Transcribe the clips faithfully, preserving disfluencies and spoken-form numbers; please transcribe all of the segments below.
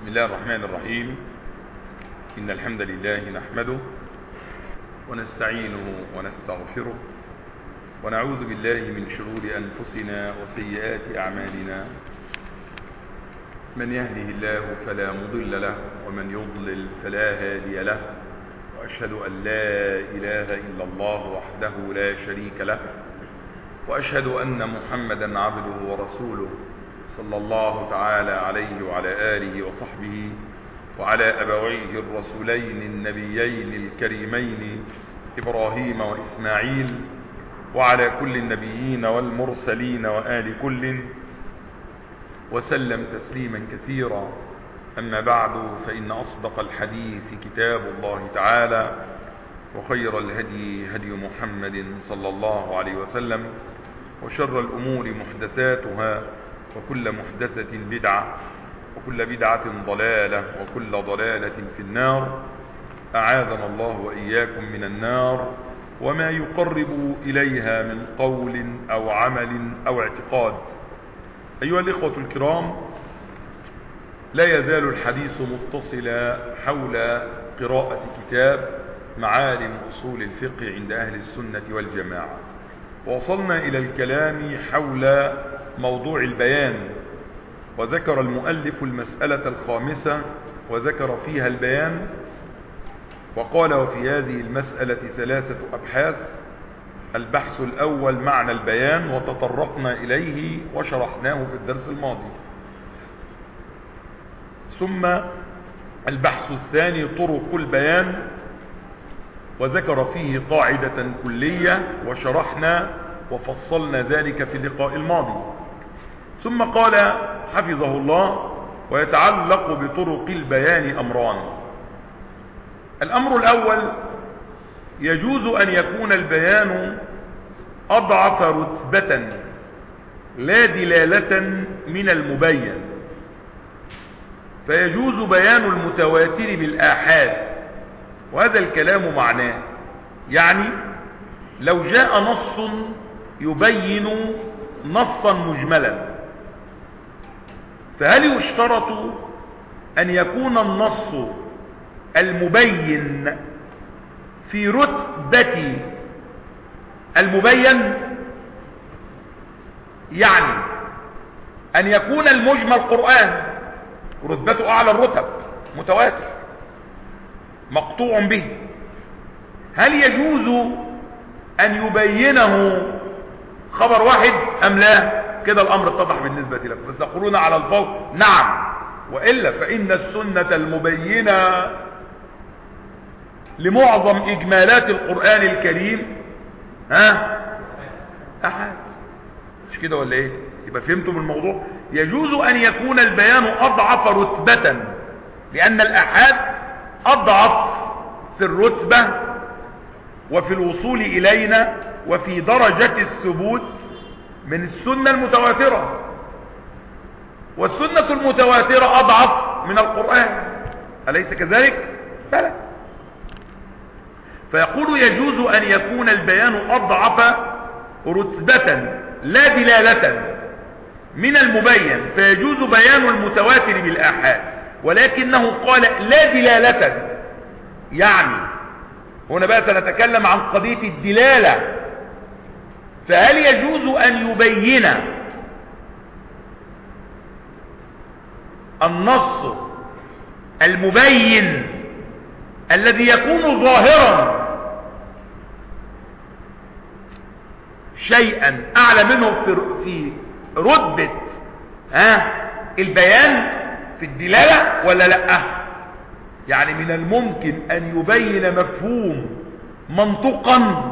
بسم الله الرحمن الرحيم. إن الحمد لله نحمده ونستعينه ونستغفره ونعوذ بالله من شرور أنفسنا وسيئات أعمالنا. من يهده الله فلا مضل له ومن يضلل فلا هادي له، وأشهد أن لا إله إلا الله وحده لا شريك له، وأشهد أن محمدا عبده ورسوله صلى الله تعالى عليه وعلى آله وصحبه وعلى أبويه الرسولين النبيين الكريمين إبراهيم وإسماعيل وعلى كل النبيين والمرسلين وآل كل وسلم تسليما كثيرا. أما بعد، فإن أصدق الحديث كتاب الله تعالى، وخير الهدي هدي محمد صلى الله عليه وسلم، وشر الأمور محدثاتها، وكل محدثة بدعة، وكل بدعة ضلالة، وكل ضلالة في النار. أعاذنا الله وإياكم من النار وما يقرب إليها من قول أو عمل أو اعتقاد. أيها الإخوة الكرام، لا يزال الحديث متصلا حول قراءة كتاب معالم أصول الفقه عند أهل السنة والجماعة، ووصلنا إلى الكلام حول موضوع البيان، وذكر المؤلف المسألة الخامسة وذكر فيها البيان، وقال: وفي هذه المسألة ثلاثة أبحاث. البحث الأول معنى البيان، وتطرقنا إليه وشرحناه في الدرس الماضي. ثم البحث الثاني طرق البيان، وذكر فيه قاعدة كلية وشرحنا وفصلنا ذلك في اللقاء الماضي. ثم قال حفظه الله: ويتعلق بطرق البيان أمران. الأمر الأول: يجوز أن يكون البيان أضعف رتبة لا دلالة من المبين، فيجوز بيان المتواتر بالآحاد. وهذا الكلام معناه، يعني لو جاء نص يبين نصا مجملا، فهل يشترط أن يكون النص المبين في رتبة المبين؟ يعني أن يكون المجمل قرآن رتبته أعلى الرتب، متواتر مقطوع به، هل يجوز أن يبينه خبر واحد أم لا؟ كده الأمر اتضح بالنسبة لكم. بس تقولون على الفوق نعم، وإلا فإن السنة المبينة لمعظم إجمالات القرآن الكريم ها أحد، مش كده ولا إيه؟ يبقى فهمتم الموضوع. يجوز أن يكون البيان أضعف رتبة، لأن الأحاد أضعف في الرتبة وفي الوصول إلينا وفي درجة الثبوت من السنة المتواترة، والسنة المتواترة أضعف من القرآن، أليس كذلك؟ بلى. فيقول: يجوز أن يكون البيان أضعف رتبة لا دلالة من المبين، فيجوز بيان المتواتر بالآحاد، ولكنه قال لا دلالة. يعني هنا بقى سنتكلم عن قضية الدلالة. فهل يجوز أن يبين النص المبين الذي يكون ظاهرا شيئا أعلى منه في رتبة ها البيان في الدلالة ولا لا؟ يعني من الممكن أن يبين مفهوم منطقا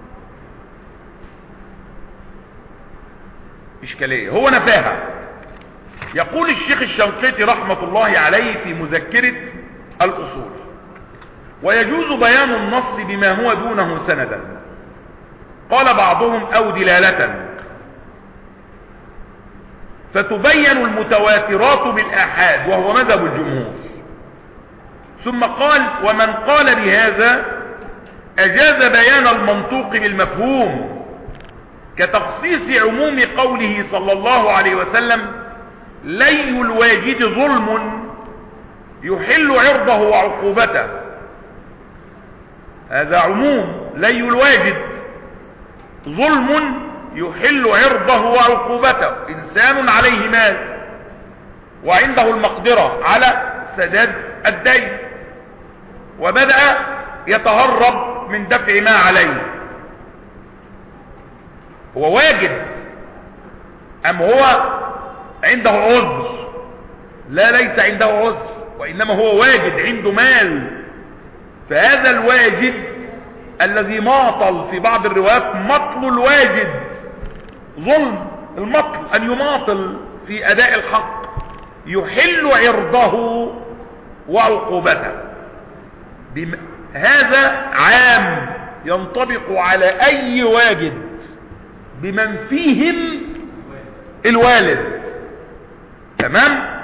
إشكالية هو نفاها. يقول الشيخ الشنقيطي رحمة الله عليه في مذكرة الأصول: ويجوز بيان النص بما هو دونه سندا. قال بعضهم: أو دلالة، فتبين المتواترات بالآحاد، وهو مذهب الجمهور. ثم قال: ومن قال بهذا أجاز بيان المنطوق بالمفهوم، كتخصيص عموم قوله صلى الله عليه وسلم: لي الواجد ظلم يحل عرضه وعقوبته، هذا عموم لي الواجد. ظلم يحل عرضه وعقوبته، إنسان عليه مال وعنده المقدرة على سداد الدين وبدأ يتهرب من دفع ما عليه، هو واجد أم هو عنده عذر؟ لا، ليس عنده عذر، وإنما هو واجد عنده مال. فهذا الواجد الذي ماطل في بعض الروايات مطل الواجد، ظلم المطل أن يماطل في أداء الحق، يحل عرضه وعقوبته. هذا عام ينطبق على أي واجد بمن فيهم الوالد، تمام.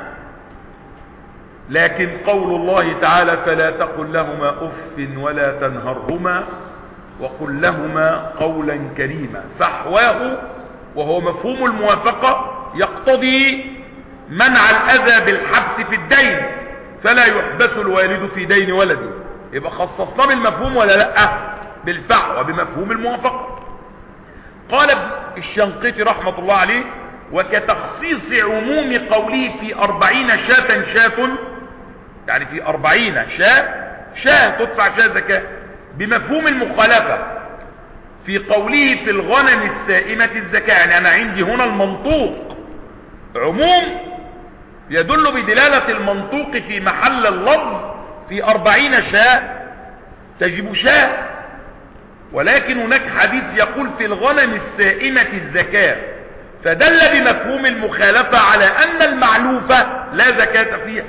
لكن قول الله تعالى فلا تقل لهما أف ولا تنهرهما وقل لهما قولا كريما، فحواه وهو مفهوم الموافقة يقتضي منع الأذى بالحبس في الدين، فلا يحبس الوالد في دين ولده. يبقى خصصنا بالمفهوم ولا لا؟ بالفحوى بمفهوم الموافقة. قال الشنقيطي رحمة الله عليه وكتخصيص عموم قوله في أربعين شاة شاة، يعني في أربعين شاة شاة تدفع شاة زكاة، بمفهوم المخالفة في قوله في الغنم السائمة الزكاة. يعني أنا عندي هنا المنطوق عموم يدل بدلالة المنطوق في محل اللفظ في أربعين شاة تجب شاة، ولكن هناك حديث يقول في الغنم السائمة الزكاة، فدل بمفهوم المخالفة على أن المعلوفة لا زكاة فيها،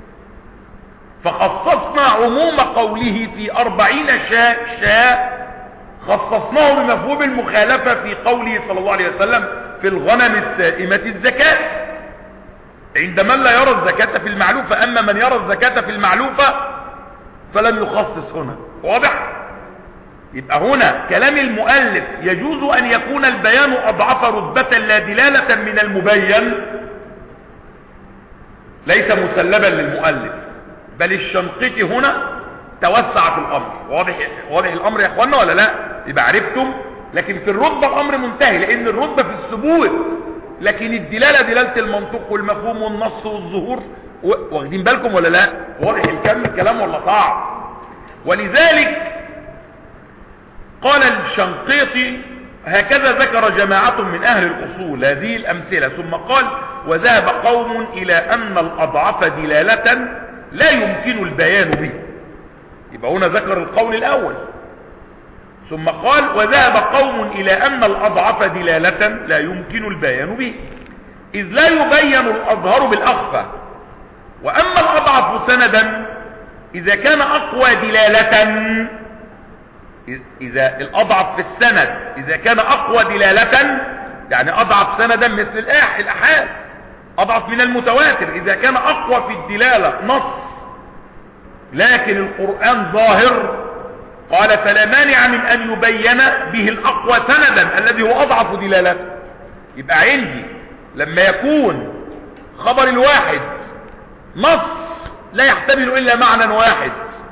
فخصصنا عموم قوله في أربعين شاة شاة خصصناه بمفهوم المخالفة في قوله صلى الله عليه وسلم في الغنم السائمة الزكاة، عند من لا يرى الزكاة في المعلوفة. أما من يرى الزكاة في المعلوفة فلم يخصص هنا. واضح؟ يبقى هنا كلام المؤلف يجوز أن يكون البيان أضعف رتبة لا دلالة من المبين، ليس مسلبا للمؤلف، بل الشنقيطي هنا توسع في الأمر. واضح واضح الأمر يا أخوانا ولا لا؟ يبقى عرفتم. لكن في الرتبة الأمر منتهي، لأن الرتبة في الثبوت، لكن الدلالة دلالة المنطق والمفهوم والنص والظهور. واخدين بالكم ولا لا؟ واضح الكلام ولا صعب؟ ولذلك قال الشنقيطي هكذا ذكر جماعة من أهل الأصول هذه الأمثلة، ثم قال وذهب قوم إلى أن الأضعف دلالة لا يمكن البيان به. يبقى هنا ذكر القول الأول، ثم قال وذهب قوم إلى أن الأضعف دلالة لا يمكن البيان به، إذ لا يبين الأظهر بالأخفى. وأما الأضعف سندا إذا كان أقوى دلالة، إذا الأضعف في السند إذا كان أقوى دلالة، يعني أضعف سندا مثل الأحاد، أضعف من المتواتر إذا كان أقوى في الدلالة نص لكن القرآن ظاهر، قال فلا مانع من أن يبين به الأقوى سندا الذي هو أضعف دلالة. يبقى عندي لما يكون خبر الواحد نص لا يحتمل إلا معنى واحد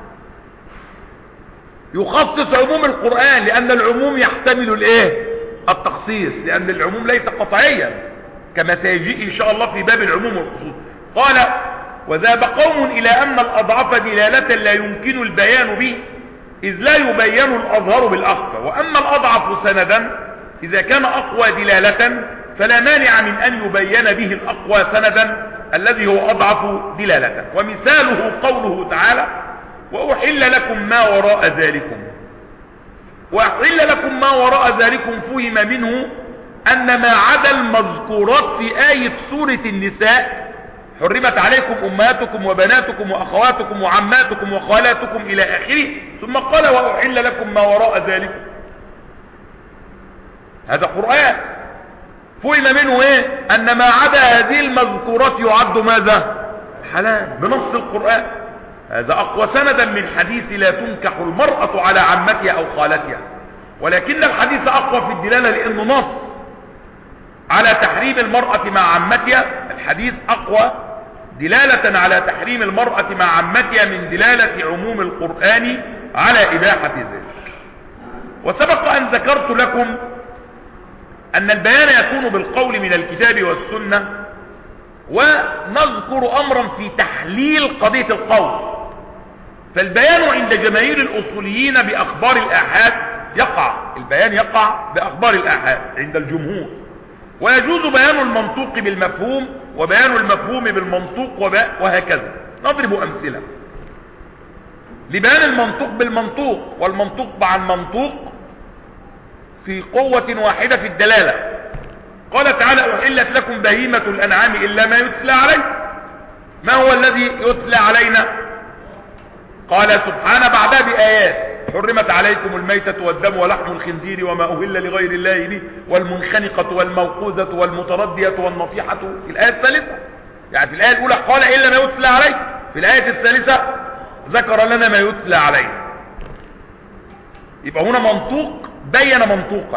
يخصص عموم القرآن، لأن العموم يحتمل الايه؟ التخصيص، لأن العموم ليس قطعيا كما سيجيء إن شاء الله في باب العموم والخصوص. قال وذهب قوم إلى أن الأضعف دلالة لا يمكن البيان به، إذ لا يبين الأظهر بالأخفى. وأما الأضعف سندا إذا كان أقوى دلالة فلا مانع من أن يبين به الأقوى سندا الذي هو أضعف دلالة. ومثاله قوله تعالى وأحل لكم ما وراء ذلكم. وأحل لكم ما وراء ذلكم فهم منه أن ما عدا المذكورات في آية سورة النساء حرمت عليكم أمهاتكم وبناتكم وأخواتكم وعماتكم وخالاتكم إلى آخره، ثم قال وأحل لكم ما وراء ذلكم. هذا قرآن فهم منه إيه؟ أن ما عدا هذه المذكورات يعد ماذا؟ حلال بنص القرآن. هذا أقوى سندا من حديث لا تنكح المرأة على عمتها أو خالتها، ولكن الحديث أقوى في الدلالة لأنه نص على تحريم المرأة مع عمتها. الحديث أقوى دلالة على تحريم المرأة مع عمتها من دلالة عموم القرآن على إباحة ذلك. وسبق أن ذكرت لكم أن البيان يكون بالقول من الكتاب والسنة، ونذكر أمرا في تحليل قضية القول. فالبيان عند جماهير الأصوليين بأخبار الآحاد يقع، البيان يقع بأخبار الآحاد عند الجمهور، ويجوز بيان المنطوق بالمفهوم وبيان المفهوم بالمنطوق وهكذا. نضرب أمثلة لبيان المنطوق بالمنطوق والمنطوق مع المنطوق في قوة واحدة في الدلالة. قال تعالى: أحلت لكم بهيمة الأنعام إلا ما يتلى عليه. ما هو الذي يتلى علينا؟ قال سبحانه بعدها بآيات: حرمت عليكم الميتة والدم ولحم الخنزير وما أهل لغير الله به والمنخنقة والموقوذة والمتردية والنطيحة. في الآية الثالثة، يعني في الآية الأولى قال إلا ما يتلى عليه، في الآية الثالثة ذكر لنا ما يتلى عليه. يبقى هنا منطوق بين منطوقا،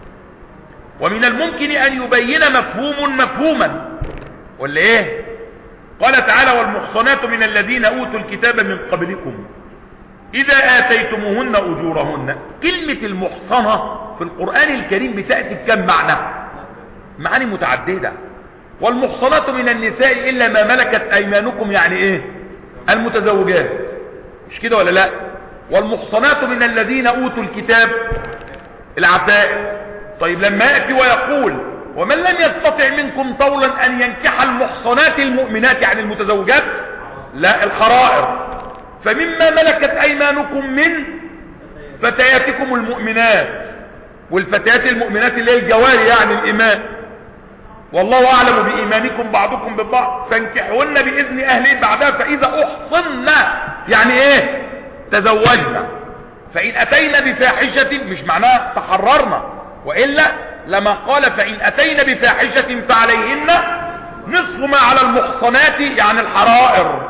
ومن الممكن أن يبين مفهوم مفهوما، ولا إيه؟ قال تعالى: والمحصنات من الذين أوتوا الكتاب من قبلكم إذا آتيتموهن أجورهن. كلمة المحصنة في القرآن الكريم بتأتي بكم معنى؟ معاني متعددة. والمحصنات من النساء إلا ما ملكت أيمانكم، يعني إيه؟ المتزوجات، مش كده ولا لا؟ والمحصنات من الذين أوتوا الكتاب العفائف. طيب لما يأتي ويقول: ومن لم يستطع منكم طولا أن ينكح المحصنات المؤمنات، يعني المتزوجات، لا، الحرائر. فمما ملكت أيمانكم من فتياتكم المؤمنات، والفتيات المؤمنات اللي هي الجواري يعني الإيمان. والله أعلم بإيمانكم بعضكم ببعض فانكحوهن بإذن أهلهن بعدها فإذا أحصن، يعني إيه؟ تزوجنا. فإن أتينا بفاحشة، مش معناها تحررنا، وإلا لما قال فإن أتينا بفاحشة فعليهن نصف ما على المحصنات، يعني الحرائر،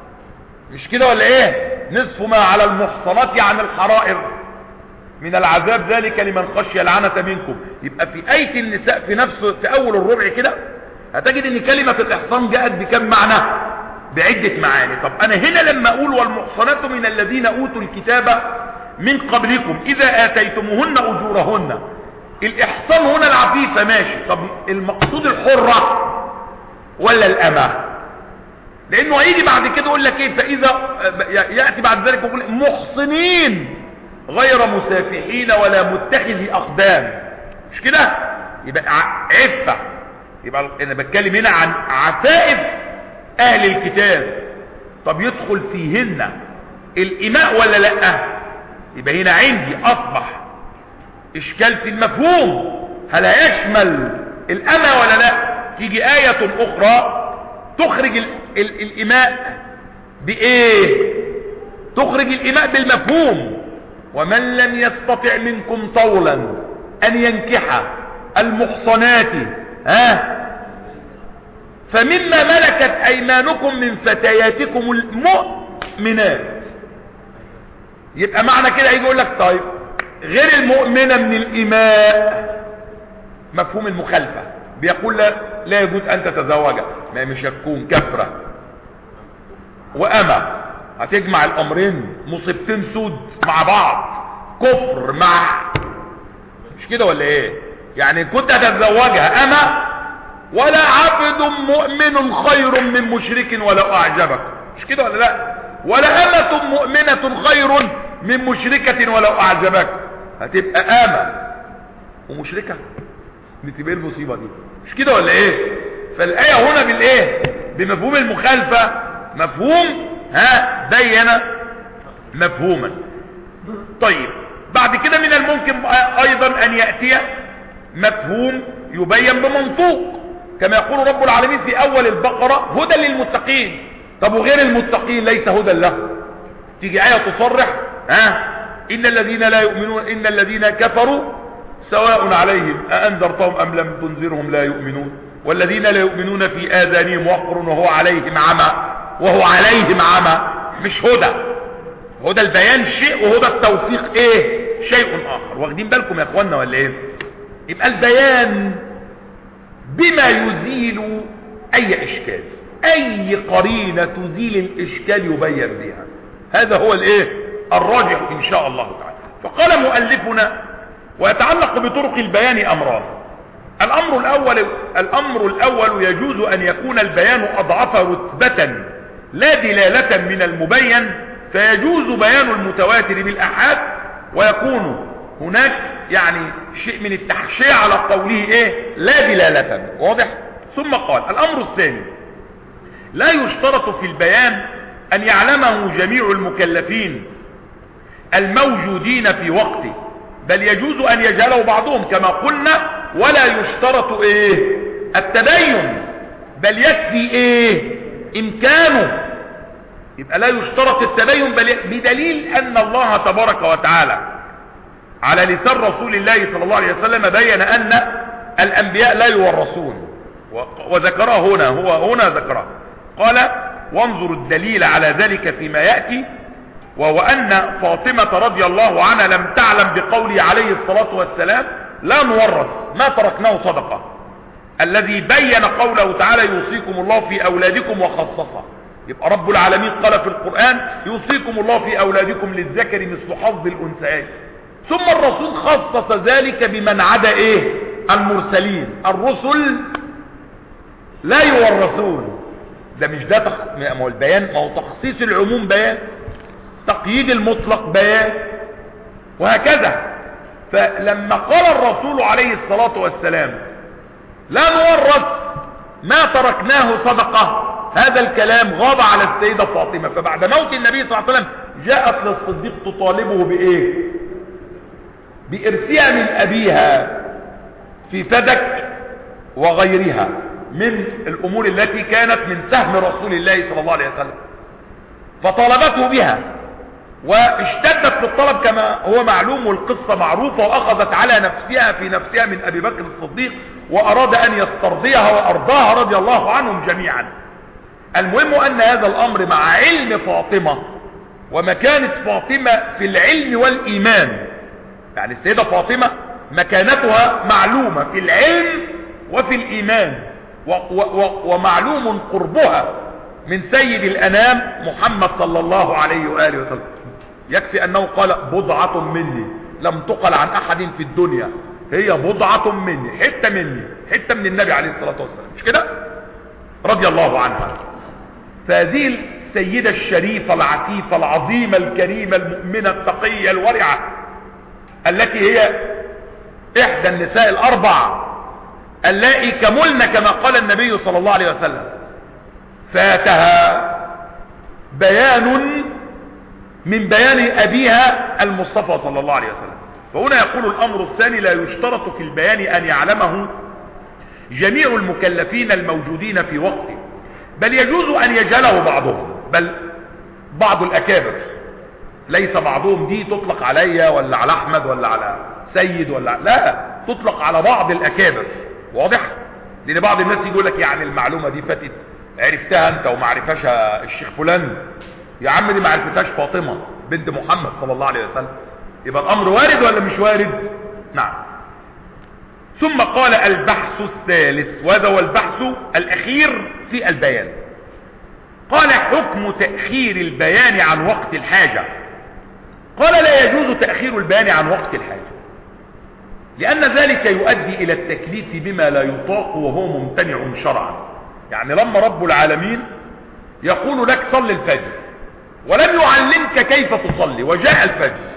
مش كده ولا ايه؟ نصف ما على المحصنات يعني الحرائر من العذاب، ذلك لمن خشي العنة منكم. يبقى في آية النساء في نفس في أول الربع كده هتجد ان كلمة الإحصان جاءت بكم معنى؟ بعدة معاني. طب أنا هنا لما أقول والمحصنات من الذين أوتوا الكتاب من قبلكم إذا آتيتموهن أجورهن، الإحصان هنا العفيفة ماشي. طب المقصود الحرة ولا الأمة؟ لأنه هيجي بعد كده يقول لك إيه؟ فإذا يأتي بعد ذلك يقول محصنين غير مسافحين ولا متخذي أقدام، مش كده؟ يبقى عفة. يبقى أنا بتكلم هنا عن عفائف أهل الكتاب. طب يدخل فيهن الإماء ولا لأ؟ يبقى هنا عندي أصبح إشكال في المفهوم، هل يشمل الأمة ولا لا؟ تيجي آية أخرى تخرج ال ال الإماء بإيه؟ تخرج الإماء بالمفهوم: ومن لم يستطع منكم طولا أن ينكح المحصنات ها فمما ملكت أيمانكم من فتياتكم المؤمنات. يبقى معنى كده يجي يقول لك طيب غير المؤمنة من الإماء، مفهوم المخالفة، بيقول لا, لا يجوز أن تتزوجها، ما مش هتكون كفرة وأما، هتجمع الأمرين مصيبتين سود مع بعض، كفر مع، مش كده ولا ايه؟ يعني كنت هتتزوجها أما ولا عبد مؤمن خير من مشرك ولو أعجبك، مش كده ولا لا؟ ولا أمة مؤمنة خير من مشركة ولو أعجبك. هتبقى آمة ومشركة، بتبقى المصيبة دي، مش كده ولا ايه؟ فالآية هنا بالايه؟ بمفهوم المخالفة، مفهوم ها بين مفهوما. طيب بعد كده من الممكن ايضا ان يأتي مفهوم يبين بمنطوق، كما يقول رب العالمين في اول البقرة: هدى للمتقين. طب وغير المتقين ليس هدى له؟ تيجي آية تصرح ها إن الذين لا يؤمنون إن الذين كفروا سواء عليهم أأنذرتهم أم لم تنذرهم لا يؤمنون، والذين لا يؤمنون في آذانهم وقر وهو عليهم عمى وهو عليهم عمى. مش هدى، هدى البيان شيء وهدى التوفيق ايه؟ شيء آخر. واخدين بالكم يا اخوانا ولا ايه؟ يبقى البيان بما يزيل اي اشكال. اي قرينة تزيل الاشكال يبين بها. هذا هو الايه الراجح ان شاء الله تعالى. فقال مؤلفنا: ويتعلق بطرق البيان امران. الامر الاول الامر الاول يجوز ان يكون البيان اضعف رتبة لا دلالة من المبين، فيجوز بيان المتواتر بالاحاد، ويكون هناك يعني شيء من التحشية على قوله ايه لا دلالة. واضح؟ ثم قال: الامر الثاني: لا يشترط في البيان ان يعلمه جميع المكلفين الموجودين في وقته، بل يجوز ان يجهله بعضهم كما قلنا، ولا يشترط ايه التبين، بل يكفي ايه امكانه. يبقى لا يشترط التبين بل بدليل ان الله تبارك وتعالى على لسان رسول الله صلى الله عليه وسلم بين ان الانبياء لا يورثون، وذكرها هنا، هو هنا ذكرها. قال: وانظر الدليل على ذلك فيما يأتي، وهو ان فاطمة رضي الله عنها لم تعلم بقوله عليه الصلاة والسلام: لا نورث ما تركناه صدقة، الذي بين قوله تعالى: يوصيكم الله في اولادكم وخصصه. يبقى رب العالمين قال في القرآن: يوصيكم الله في اولادكم للذكر مثل حظ الانثيين. ثم الرسول خصص ذلك بمن عدا ايه المرسلين. الرسل لا يورثون. ده مش ده تخ... ما هو البيان، ما هو تخصيص العموم بيان، تقييد المطلق بيان، وهكذا. فلما قال الرسول عليه الصلاة والسلام: لا نورث ما تركناه صدقة، هذا الكلام غاب على السيدة فاطمة. فبعد موت النبي صلى الله عليه وسلم جاءت للصديق تطالبه بإيه؟ بإرثها من أبيها في فدك وغيرها من الأمور التي كانت من سهم رسول الله صلى الله عليه وسلم، فطالبته بها واشتدت في الطلب كما هو معلوم، والقصة معروفة، وأخذت على نفسها في نفسها من أبي بكر الصديق، وأراد أن يسترضيها وأرضاها رضي الله عنهم جميعا. المهم أن هذا الأمر مع علم فاطمة ومكانة فاطمة في العلم والإيمان، يعني السيدة فاطمة مكانتها معلومة في العلم وفي الإيمان، و و و ومعلوم قربها من سيد الأنام محمد صلى الله عليه وآله وسلم. يكفي أنه قال: بضعة مني لم تقل عن أحد في الدنيا، هي بضعة مني، حتة مني، حتة من النبي عليه الصلاة والسلام، مش كده؟ رضي الله عنها. فهذه السيدة الشريفة العفيفة العظيمة الكريمة المؤمنة التقية الورعة، التي هي إحدى النساء الأربع اللائي كملن كما قال النبي صلى الله عليه وسلم، فاتها بيان من بيان أبيها المصطفى صلى الله عليه وسلم. فهنا يقول: الأمر الثاني: لا يشترط في البيان أن يعلمه جميع المكلفين الموجودين في وقته، بل يجوز أن يجهله بعضهم، بل بعض الأكابر، ليس بعضهم دي تطلق علي ولا على أحمد ولا على سيد ولا لا، تطلق على بعض الأكابر. واضح؟ لأن بعض الناس يقول لك يعني المعلومة دي فاتت، عرفتها أنت وما عرفهاش الشيخ فلان. يا عم دي ما عرفتهاش فاطمة بنت محمد صلى الله عليه وسلم. يبقى الأمر وارد ولا مش وارد؟ نعم. ثم قال: البحث الثالث، وهذا هو البحث الأخير في البيان. قال: حكم تأخير البيان عن وقت الحاجة. قال: لا يجوز تأخير البيان عن وقت الحاجة، لأن ذلك يؤدي إلى التكليف بما لا يطاق وهو ممتنع شرعا. يعني لما رب العالمين يقول لك صل الفجر ولم يعلمك كيف تصلي، وجاء الفجر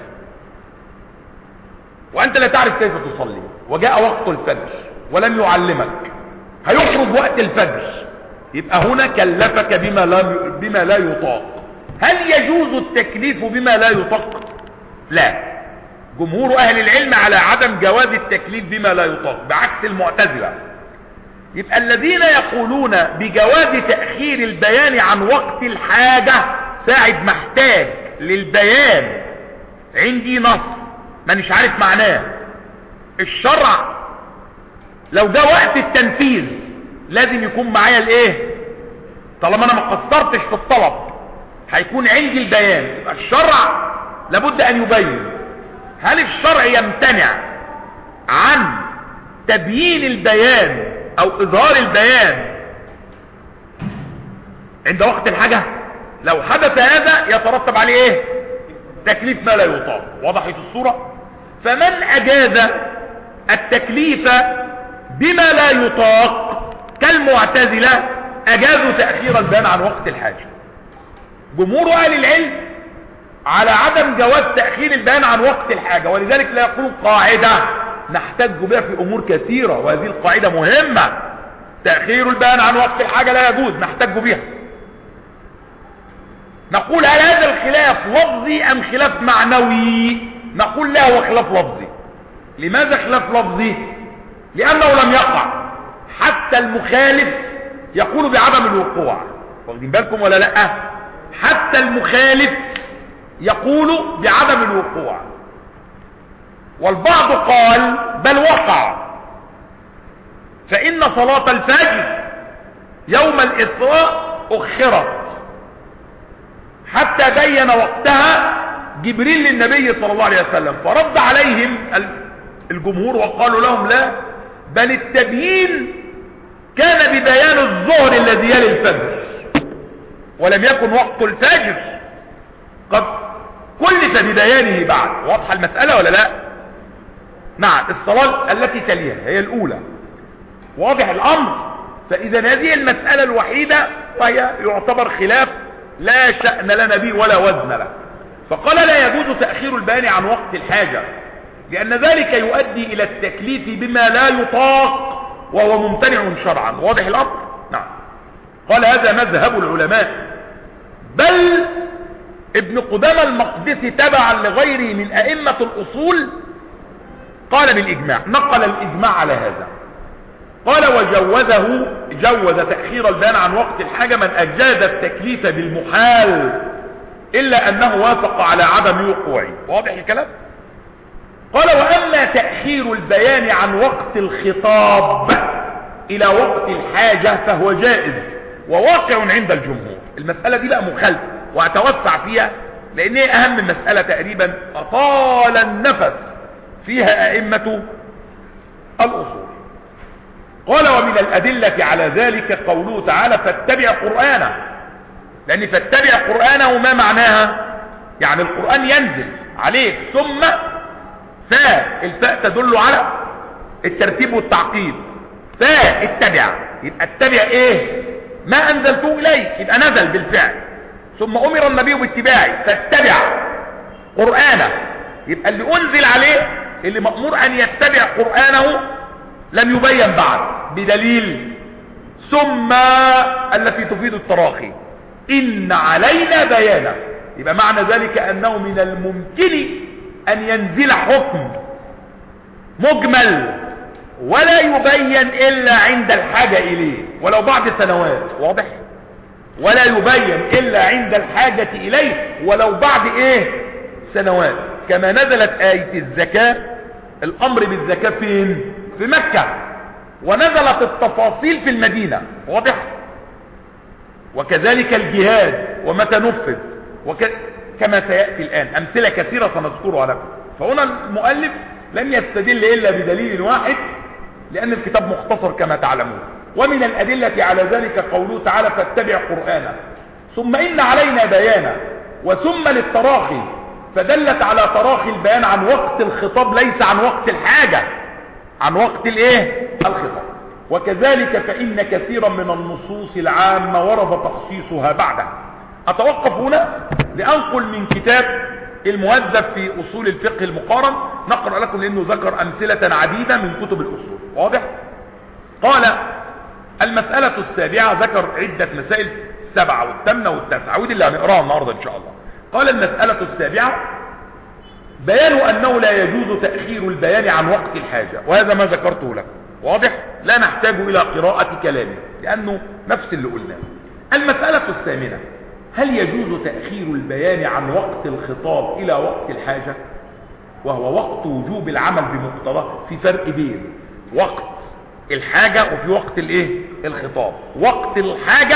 وأنت لا تعرف كيف تصلي، وجاء وقت الفجر ولم يعلمك، هيخرج وقت الفجر، يبقى هنا كلفك بما لا, بما لا يطاق. هل يجوز التكليف بما لا يطاق؟ لا. جمهور أهل العلم على عدم جواز التكليف بما لا يطاق، بعكس المعتزلة. يبقى الذين يقولون بجواز تأخير البيان عن وقت الحاجة ساعد محتاج للبيان، عندي نص مانيش عارف معناه، الشرع لو جاء وقت التنفيذ لازم يكون معايا الايه، طالما انا ما قصرتش في الطلب هيكون عندي البيان. يبقى الشرع لابد ان يبين. هل الشرع يمتنع عن تبيين البيان او اظهار البيان عند وقت الحاجة. لو حدث هذا يترتب عليه ايه؟ تكليف ما لا يطاق. وضحت الصورة؟ فمن اجاز التكليف بما لا يطاق كالمعتزلة اجازوا تأخير البيان عن وقت الحاجة. جمهور اهل العلم على عدم جواز تأخير البيان عن وقت الحاجة، ولذلك لا يقول قاعدة نحتاج بها في امور كثيرة، وهذه القاعدة مهمة. تأخير البيان عن وقت الحاجة لا يجوز، نحتاج بها. نقول هل هذا الخلاف لفظي ام خلاف معنوي؟ نقول لا، هو خلاف لفظي. لماذا خلاف لفظي؟ لانه لم يقع. حتى المخالف يقول بعدم الوقوع، واخدين بالكم ولا لا؟ حتى المخالف يقول بعدم الوقوع، والبعض قال بل وقع. فإن صلاة الفجر يوم الإسراء أخرت حتى بين وقتها جبريل للنبي صلى الله عليه وسلم، فرد عليهم الجمهور وقالوا لهم لا، بل التبيين كان ببيان الظهر الذي يلي الفجر، ولم يكن وقت الفجر قد كلف ببيانه بعد. واضحة المسألة ولا لا؟ نعم، الصلاة التي تليها هي الأولى. واضح الأمر؟ فإذا هذه المسألة الوحيدة فهي يعتبر خلاف لا شأن لنا به ولا وزن له. فقال لا يجوز تأخير البيان عن وقت الحاجة، لأن ذلك يؤدي إلى التكليف بما لا يطاق وهو ممتنع شرعا. واضح الأمر؟ نعم. قال هذا مذهب العلماء، بل ابن قدامة المقدسي تبعا لغيره من أئمة الأصول قال بالإجماع، نقل الإجماع على هذا. قال وجوزه جوز تأخير البيان عن وقت الحاجة من أجاد التكليف بالمحال إلا أنه وافق على عدم وقوعه. واضح الكلام؟ قال وأما تأخير البيان عن وقت الخطاب إلى وقت الحاجة فهو جائز وواقع عند الجمهور. المسألة دي بقى مخالفة وأتوسع فيها لأن هي أهم مسألة تقريبا أطال النفس فيها أئمة الأصول. قال ومن الأدلة على ذلك قوله تعالى فاتبع قرآنه، لأن فاتبع قرآنه ما معناها؟ يعني القرآن ينزل عليك ثم فاء، الفاء تدل على الترتيب والتعقيب. فاء اتبع، يبقى اتبع ايه؟ ما أنزلته إليك، يبقى نزل بالفعل، ثم أمر النبي باتباعه فاتبع قرآنه، يبقى اللي أنزل عليه اللي مأمور أن يتبع قرآنه لم يبين بعد بدليل ثم التي تفيد التراخي إن علينا بيانه. يبقى معنى ذلك أنه من الممكن أن ينزل حكم مجمل ولا يبين إلا عند الحاجة إليه ولو بعد سنوات. واضح؟ ولا يبين إلا عند الحاجة إليه ولو بعد إيه؟ سنوات. كما نزلت آية الزكاة، الأمر بالزكاة فين؟ في مكة، ونزلت التفاصيل في المدينة. واضح؟ وكذلك الجهاد ومتى نفذ وك... كما سيأتي الآن أمثلة كثيرة سنذكرها لكم. فهنا المؤلف لم يستدل إلا بدليل واحد لأن الكتاب مختصر كما تعلمون. ومن الأدلة على ذلك قوله تعالى فاتبع قرآنه ثم إن علينا بيانه وثم للتراخي، فدلت على تراخي البيان عن وقت الخطاب ليس عن وقت الحاجة، عن وقت الايه؟ الخطاب. وكذلك فإن كثيرا من النصوص العامة ورد تخصيصها بعدها. أتوقف هنا لأنقل من كتاب المهذب في أصول الفقه المقارن، نقرأ لكم لأنه ذكر أمثلة عديدة من كتب الأصول. واضح؟ قال المسألة السابعة، ذكر عدة مسائل السبعة والثامنة والتاسعة ودي اللي هنقراها النهاردة إن شاء الله. قال المسألة السابعة بيان أنه لا يجوز تأخير البيان عن وقت الحاجة، وهذا ما ذكرته لكم. واضح؟ لا نحتاج إلى قراءة كلامه لأنه نفس اللي قلناه. المسألة الثامنة هل يجوز تأخير البيان عن وقت الخطاب إلى وقت الحاجة وهو وقت وجوب العمل بمقتضاه؟ في فرق بين وقت الحاجة وفي وقت الايه؟ الخطاب. وقت الحاجة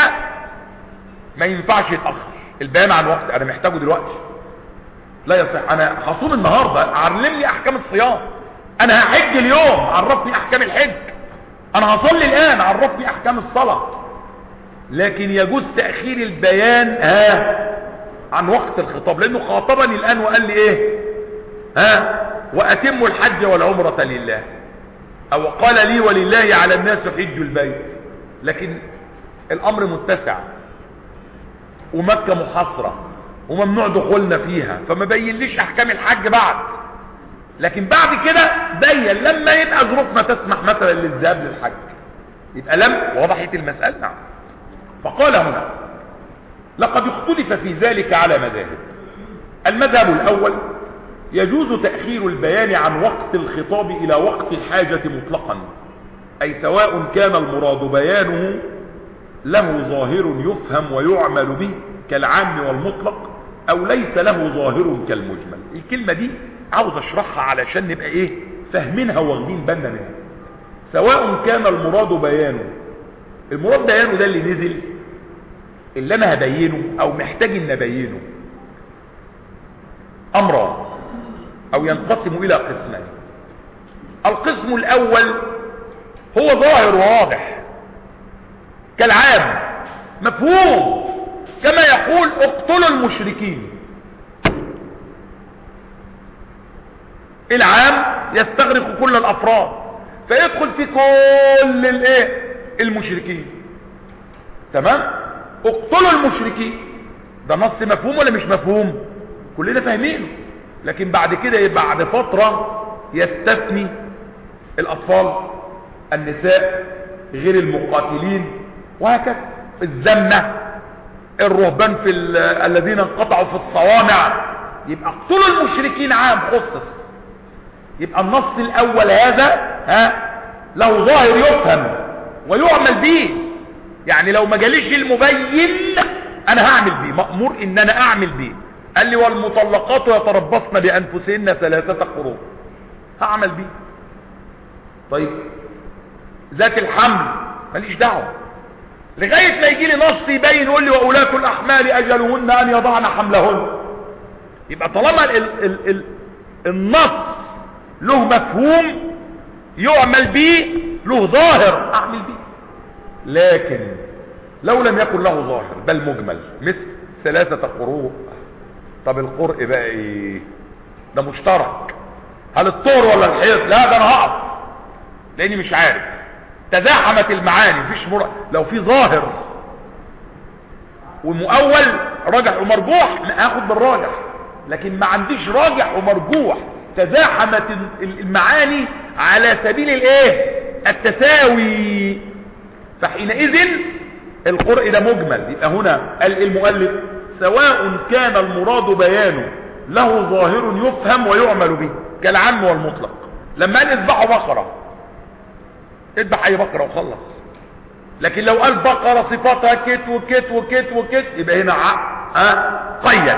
ما ينفعش يتأخر البيان عن وقت انا محتاجه دلوقتي، لا يصح. انا هصوم النهاردة علمني احكام الصيام، انا هحج اليوم عرفني احكام الحج، انا هصلي الان عرفني احكام الصلاة. لكن يجوز تأخير البيان ها عن وقت الخطاب، لانه خاطبني الان وقال لي ايه ها واتموا الحج والعمرة لله، او قال لي ولله على الناس حج البيت، لكن الامر متسع ومكة محاصرة وممنوع دخولنا فيها، فما بينليش احكام الحج بعد، لكن بعد كده بين لما يبقى ظروفنا تسمح مثلا للذهاب للحج، يبقى لم وضحت المسألة. نعم. فقال هنا لقد اختلف في ذلك على مذاهب. المذهب الاول يجوز تأخير البيان عن وقت الخطاب الى وقت الحاجة مطلقا، اي سواء كان المراد بيانه له ظاهر يفهم ويعمل به كالعام والمطلق، او ليس له ظاهر كالمجمل. الكلمة دي عاوز اشرحها علشان نبقى ايه فاهمينها واخدين بالنا منها. سواء كان المراد بيانه، المراد بيانه ده اللي نزل اللي انا هبينه او محتاج ان ابينه، امران او ينقسم الى قسمين. القسم الاول هو ظاهر واضح كالعام مفهوم، كما يقول اقتلوا المشركين. العام يستغرق كل الافراد فيدخل في كل الايه المشركين، تمام. اقتلوا المشركين ده نص مفهوم ولا مش مفهوم؟ كلنا فاهمينه، لكن بعد كده بعد فترة يستثني الاطفال، النساء، غير المقاتلين، وهكذا. الزمنة، الرهبان في الذين انقطعوا في الصوامع، يبقى اقتلوا المشركين عام خصص. يبقى النص الاول هذا ها له ظاهر يفهم ويعمل به، يعني لو ما جاليش المبين انا هعمل به، مأمور ان انا اعمل به. قال لي والمطلقات يتربصن بانفسهن ثلاثة قروء، هعمل به. طيب ذات الحمل ماليش دعوه لغايه ما يجي لي نص يبين يقول لي واولاة الاحمال اجلهن ان يضعن حملهن. يبقى طالما ال ال ال النص له مفهوم يعمل به، له ظاهر اعمل به. لكن لو لم يكن له ظاهر بل مجمل مثل ثلاثة قروء، طب القرء بقى ايه؟ ده مشترك، هل الطهر ولا الحيض؟ لا ده انا هقف لاني مش عارف، تزاحمت المعاني، مفيش مر... لو في ظاهر ومؤول راجح ومرجوح هاخد بالراجح، لكن ما عنديش راجح ومرجوح، تزاحمت المعاني على سبيل الايه التساوي، فحينئذ القرء ده مجمل. يبقى هنا قال المؤلف سواء كان المراد بيانه له ظاهر يفهم ويعمل به كالعام والمطلق. لما قال اذبحوا بقرة، اذبح اي بقرة وخلص، لكن لو قال بقرة صفاتها كت وكت وكت وكت يبقى هنا ها قيد،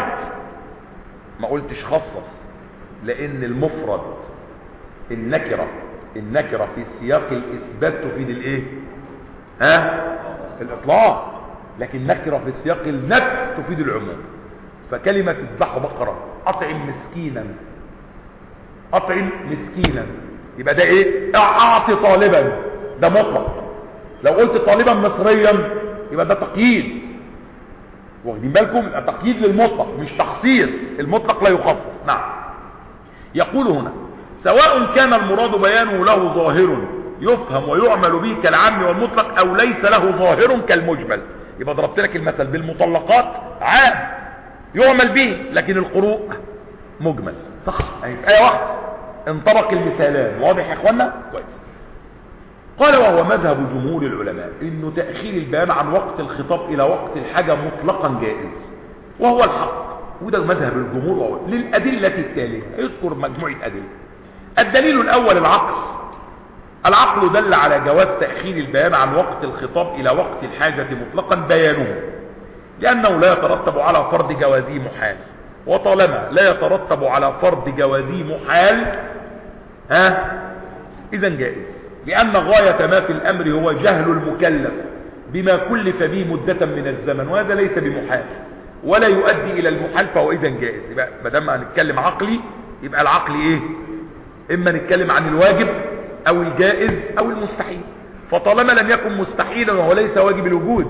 ما قلتش خصص، لان المفرد النكرة النكرة في سياق الاثبات تفيد الايه ها الاطلاق، لكن نكرة في سياق النفي تفيد العموم. فكلمة اذبحوا بقرة، اطعم مسكينا، اطعم مسكينا، يبقى ده ايه اعطي طالبا، ده مطلق. لو قلت طالبا مصريا يبقى ده تقييد، واخدين بالكم؟ تقييد للمطلق مش تخصيص، المطلق لا يخصص. نعم. يقول هنا سواء كان المراد بيانه له ظاهر يفهم ويعمل به كالعام والمطلق او ليس له ظاهر كالمجمل. يبقى ضربت لك المثل بالمطلقات عام يعمل به، لكن القروء مجمل، صح؟ اهي في ايه واحده انطبق المثالان. واضح يا اخوانا؟ كويس. قال وهو مذهب جمهور العلماء انه تأخير البيان عن وقت الخطاب الى وقت الحاجة مطلقا جائز، وهو الحق، وده مذهب الجمهور للأدلة التالية. يذكر مجموعة أدلة. الدليل الأول العقل. العقل دل على جواز تأخير البيان عن وقت الخطاب إلى وقت الحاجة مطلقا بيانه، لأنه لا يترتب على فرض جوازه محال، وطالما لا يترتب على فرض جوازه محال ها إذن جائز، لأن غاية ما في الأمر هو جهل المكلف بما كلف به مدة من الزمن، وهذا ليس بمحال ولا يؤدي إلى المحال، فهو إذن جائز. يبقى بدل هنتكلم عقلي يبقى العقل إيه؟ إما نتكلم عن الواجب أو الجائز أو المستحيل، فطالما لم يكن مستحيلا وهو ليس واجب الوجود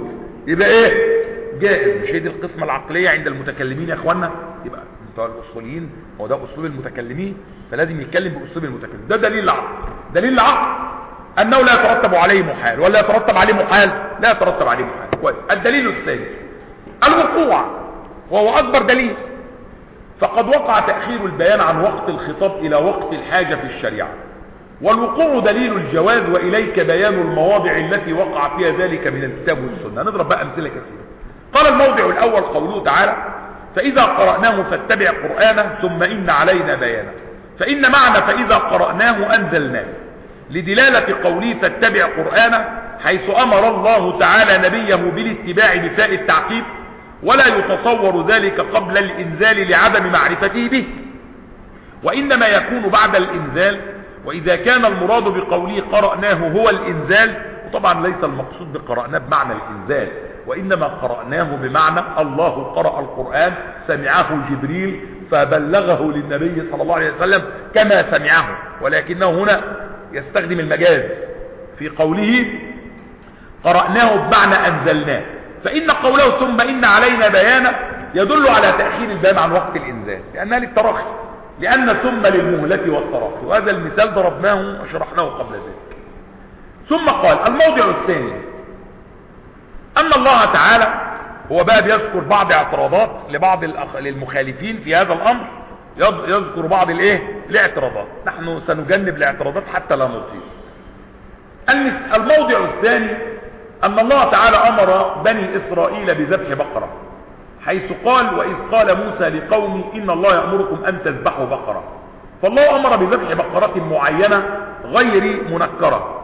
يبقى ايه جائز. مش هي دي القسمة العقلية عند المتكلمين يا اخوانا؟ يبقى بتوع الاصوليين هو ده اسلوب المتكلمين، فلازم يتكلم باسلوب المتكلم. ده دليل العقل. دليل العقل انه لا يترتب عليه محال، ولا يترتب عليه محال، لا يترتب عليه محال. كويس. الدليل الثاني الوقوع، وهو اكبر دليل. فقد وقع تأخير البيان عن وقت الخطاب الى وقت الحاجة في الشريعة، والوقوع دليل الجواز، وإليك بيان المواضع التي وقع فيها ذلك من الكتاب والسنة. نضرب بقى أمثلة كثيرة. قال الموضع الأول قوله تعالى: فإذا قرأناه فاتبع قرآنه ثم إن علينا بيانه. فإن معنى فإذا قرأناه أنزلناه، لدلالة قوله فاتبع قرآنه، حيث أمر الله تعالى نبيه بالاتباع بفاء التعقيب، ولا يتصور ذلك قبل الإنزال لعدم معرفته به، وإنما يكون بعد الإنزال. وإذا كان المراد بقوله قرأناه هو الإنزال، وطبعا ليس المقصود بقرأناه بمعنى الإنزال، وإنما قرأناه بمعنى الله قرأ القرآن، سمعه جبريل فبلغه للنبي صلى الله عليه وسلم كما سمعه، ولكنه هنا يستخدم المجاز في قوله قرأناه بمعنى أنزلناه. فإن قوله ثم إن علينا بيانه يدل على تأخير البيان عن وقت الإنزال، لأنها للتراخي، لأن ثم للمهلة والتراخي، وهذا المثال ضربناه وشرحناه قبل ذلك. ثم قال الموضع الثاني أن الله تعالى هو بقى بيذكر بعض اعتراضات لبعض المخالفين في هذا الأمر، يذكر بعض الايه الاعتراضات. نحن سنجنب الاعتراضات حتى لا نطيل. الموضع الثاني أن الله تعالى أمر بني إسرائيل بذبح بقرة، حيث قال: وإذ قال موسى لقومه إن الله يأمركم أن تذبحوا بقرة. فالله أمر بذبح بقرة معينة غير منكرة،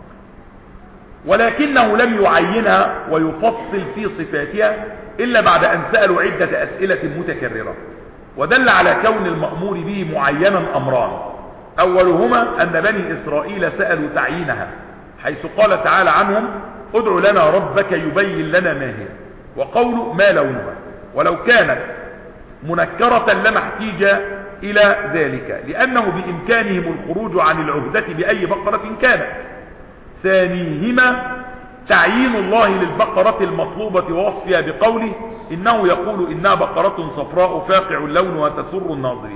ولكنه لم يعينها ويفصل في صفاتها إلا بعد أن سألوا عدة أسئلة متكررة، ودل على كون المأمور به معينا أمران. أولهما أن بني إسرائيل سألوا تعيينها، حيث قال تعالى عنهم: ادع لنا ربك يبين لنا ما هي، وقول ما لونها. ولو كانت منكرة لما احتيج إلى ذلك، لأنه بإمكانهم الخروج عن العهدة بأي بقرة كانت. ثانيهما تعيين الله للبقرة المطلوبة ووصفها بقوله: إنه يقول إنها بقرة صفراء فاقع لونها تسر الناظرين،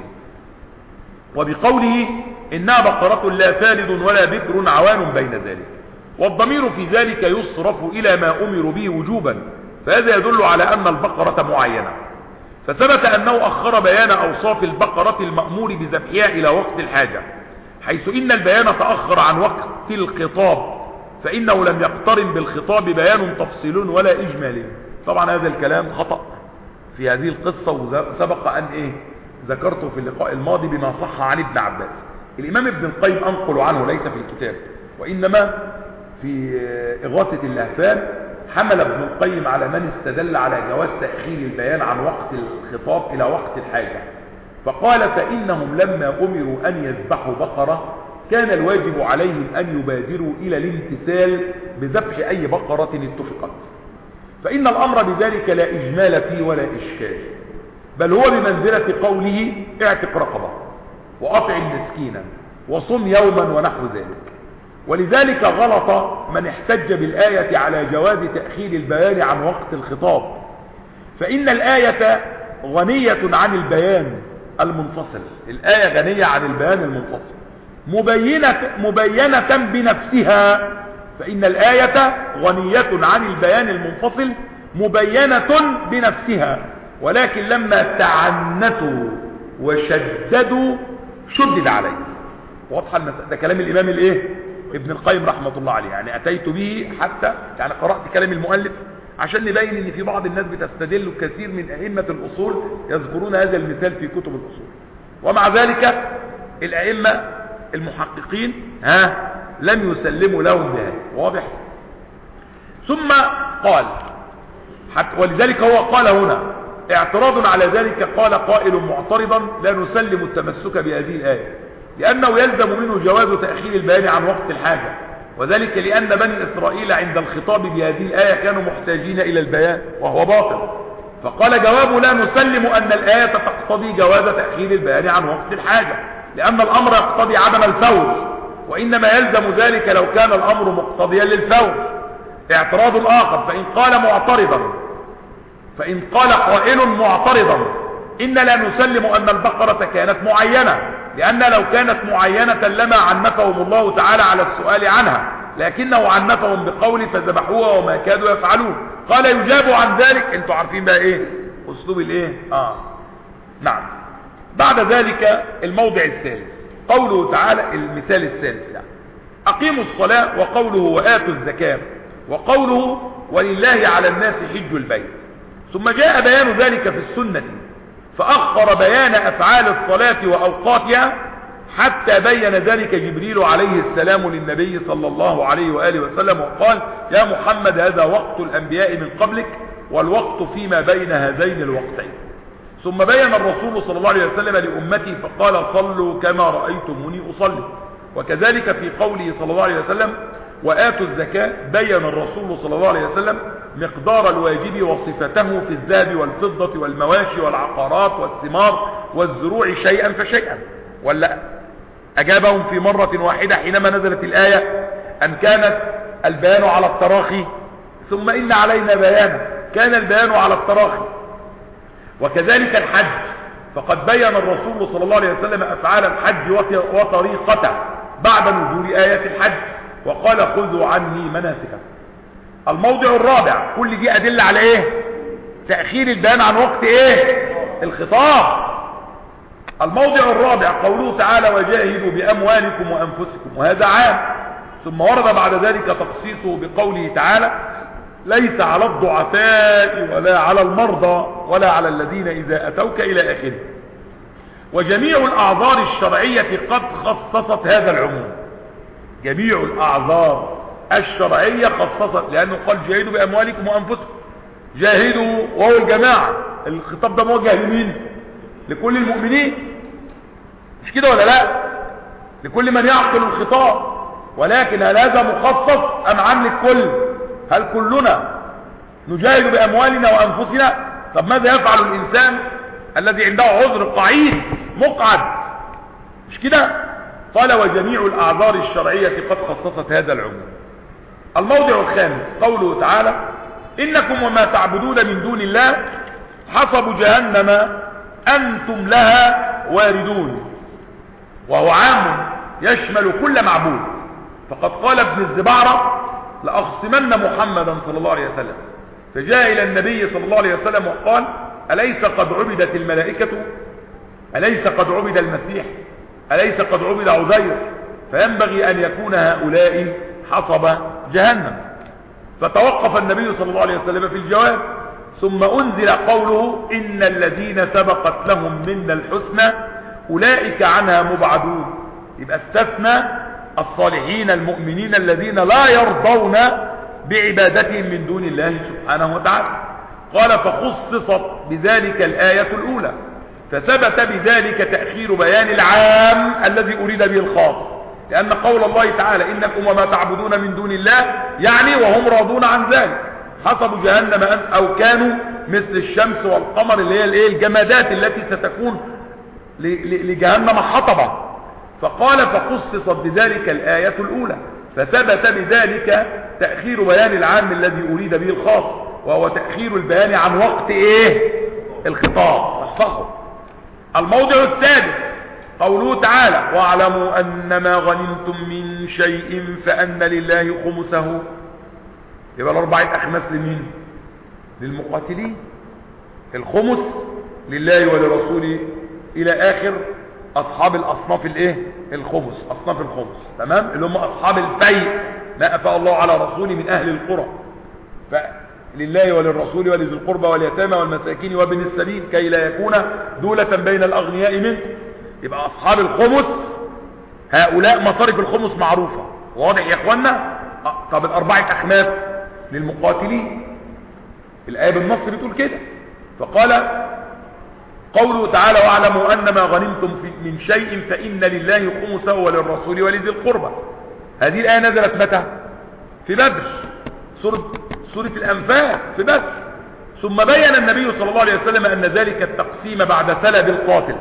وبقوله إنها بقرة لا فالد ولا بكر عوان بين ذلك. والضمير في ذلك يصرف إلى ما أمر به وجوبا، فهذا يدل على أن البقرة معينة. فثبت أنه أخر بيان أوصاف البقرة المأمور بذبحها إلى وقت الحاجة، حيث إن البيان تأخر عن وقت الخطاب، فإنه لم يقترن بالخطاب بيان تفصيل ولا إجمال. طبعا هذا الكلام خطأ في هذه القصة، وسبق أن إيه ذكرته في اللقاء الماضي بما صح عن ابن عباس. الإمام ابن القيم أنقل عنه ليس في الكتاب، وإنما في إغاثة اللهفان، حمل ابن القيم على من استدل على جواز تأخير البيان عن وقت الخطاب إلى وقت الحاجة، فقال: فإنهم لما أمروا أن يذبحوا بقرة كان الواجب عليهم أن يبادروا إلى الامتثال بذبح أي بقرة اتفقت، فإن الأمر بذلك لا إجمال فيه ولا إشكال، بل هو بمنزلة قوله: اعتق رقبة وأطعم مسكينا وصم يوما ونحو ذلك. ولذلك غلط من احتج بالآية على جواز تأخير البيان عن وقت الخطاب، فإن الآية غنية عن البيان المنفصل. الآية غنية عن البيان المنفصل مبينة, مبينة بنفسها، فإن الآية غنية عن البيان المنفصل مبينة بنفسها، ولكن لما تعنتوا وشددوا شدد عليه. واضح المسألة؟ ده كلام الإمام الإيه ابن القيم رحمة الله عليه. يعني أتيت به حتى يعني قرأت كلام المؤلف عشان نبين ان في بعض الناس بتستدل، كثير من أئمة الأصول يذكرون هذا المثال في كتب الأصول، ومع ذلك الأئمة المحققين ها لم يسلموا لهم بهذا. واضح؟ ثم قال حتى، ولذلك هو قال هنا اعتراض على ذلك، قال قائل معترضا: لا نسلم التمسك بهذه الآية، لأنه يلزم منه جواز تأخير البيان عن وقت الحاجة، وذلك لأن بني إسرائيل عند الخطاب بهذه الآية كانوا محتاجين إلى البيان، وهو باطل. فقال جوابه: لا نسلم أن الآية تقتضي جواز تأخير البيان عن وقت الحاجة، لأن الأمر يقتضي عدم الفوز، وإنما يلزم ذلك لو كان الأمر مقتضيا للفوز. اعتراض آخر، فإن قال معترضا فإن قال قائل معترضا إن لا نسلم أن البقرة كانت معينة، لأن لو كانت معينة لما عنفهم الله تعالى على السؤال عنها، لكنه عنفهم بقول فذبحوها وما كادوا يفعلون. قال يجاب عن ذلك. انتوا عارفين بقى ايه اسلوب الايه اه نعم. بعد ذلك الموضع الثالث قوله تعالى، المثال الثالث يعني اقيموا الصلاة، وقوله وآتوا الزكاة، وقوله ولله على الناس حج البيت. ثم جاء بيان ذلك في السنة فأخر بيان أفعال الصلاة وأوقاتها حتى بين ذلك جبريل عليه السلام للنبي صلى الله عليه وآله وسلم وقال يا محمد هذا وقت الأنبياء من قبلك والوقت فيما بين هذين الوقتين. ثم بين الرسول صلى الله عليه وسلم لأمتي فقال صلوا كما رأيتموني أصلي. وكذلك في قوله صلى الله عليه وسلم وآتوا الزكاة بين الرسول صلى الله عليه وسلم مقدار الواجب وصفته في الذهب والفضة والمواشي والعقارات والثمار والزروع شيئا فشيئا، ولا أجابهم في مرة واحدة حينما نزلت الآية أن كانت البيان على التراخي ثم إن علينا بيانا، كان البيان على التراخي. وكذلك الحج فقد بين الرسول صلى الله عليه وسلم أفعال الحج وطريقته بعد نزول آية الحج وقال خذوا عني مناسككم. الموضع الرابع، كل دي أدلة على إيه؟ تأخير البيان عن وقت إيه؟ الخطاب. الموضع الرابع قوله تعالى وجاهدوا بأموالكم وأنفسكم، وهذا عام. ثم ورد بعد ذلك تخصيصه بقوله تعالى ليس على الضعفاء ولا على المرضى ولا على الذين إذا أتوك إلى آخره. وجميع الأعذار الشرعية قد خصصت هذا العموم. جميع الأعذار الشرعية خصصت، لأنه قال جاهدوا بأموالكم وأنفسكم. جاهدوا وهو الجماعة، الخطاب ده موجه لمين؟ لكل المؤمنين، مش كده ولا لا؟ لكل من يعقل الخطاب. ولكن هل هذا مخصص أم عام للكل؟ هل كلنا نجاهد بأموالنا وأنفسنا؟ طب ماذا يفعل الإنسان الذي عنده عذر قعيد مقعد؟ مش كده؟ قال وجميع الأعذار الشرعية قد خصصت هذا العموم. الموضع الخامس قوله تعالى إنكم وما تعبدون من دون الله حصب جهنم أنتم لها واردون. وهو عام يشمل كل معبود. فقد قال ابن الزبعرة لأخصمن محمدا صلى الله عليه وسلم، فجاء إلى النبي صلى الله عليه وسلم وقال أليس قد عبدت الملائكة؟ أليس قد عبد المسيح؟ أليس قد عبد عزير؟ فينبغي أن يكون هؤلاء حصب جهنم. فتوقف النبي صلى الله عليه وسلم في الجواب، ثم أنزل قوله إن الذين سبقت لهم منا الحسنى أولئك عنها مبعدون. يبقى استثنى الصالحين المؤمنين الذين لا يرضون بعبادتهم من دون الله سبحانه وتعالى. قال فخصصت بذلك الآية الأولى، فثبت بذلك تأخير بيان العام الذي أريد به الخاص، لأن قول الله تعالى إنكم وما تعبدون من دون الله يعني وهم راضون عن ذلك حسب جهنم أو كانوا مثل الشمس والقمر اللي هي الايه الجمادات التي ستكون لجهنم حطبا. فقال فخصصت بذلك الآية الأولى، فثبت بذلك تأخير بيان العام الذي أريد به الخاص، وهو تأخير البيان عن وقت ايه الخطاب. احفظوا. الموضع السادس قوله تعالى واعلموا أن ما غنمتم من شيء فأن لله خمسه. يبقى الأربعة أخماس لمين؟ للمقاتلين. الخمس لله ولرسوله إلى آخر أصحاب الأصناف الإيه؟ الخمس، أصناف الخمس، تمام؟ اللي هم أصحاب الفيء ما أفاء الله على رسوله من أهل القرى. فلله وللرسول ولذي القربى واليتامى والمساكين وابن السبيل كي لا يكون دولة بين الأغنياء منه. يبقى أصحاب الخمس هؤلاء مصارف الخمس معروفة، واضح يا إخوانا؟ طب الأربعة أخماس للمقاتلين، الآية بالنص بتقول كده. فقال قوله تعالى واعلموا أن ما غنمتم من شيء فإن لله خمسه وللرسول ولذي القربى. هذه الآية نزلت متى؟ في بدر، سورة, سورة الأنفال في بدر. ثم بين النبي صلى الله عليه وسلم أن ذلك التقسيم بعد سلب القاتل.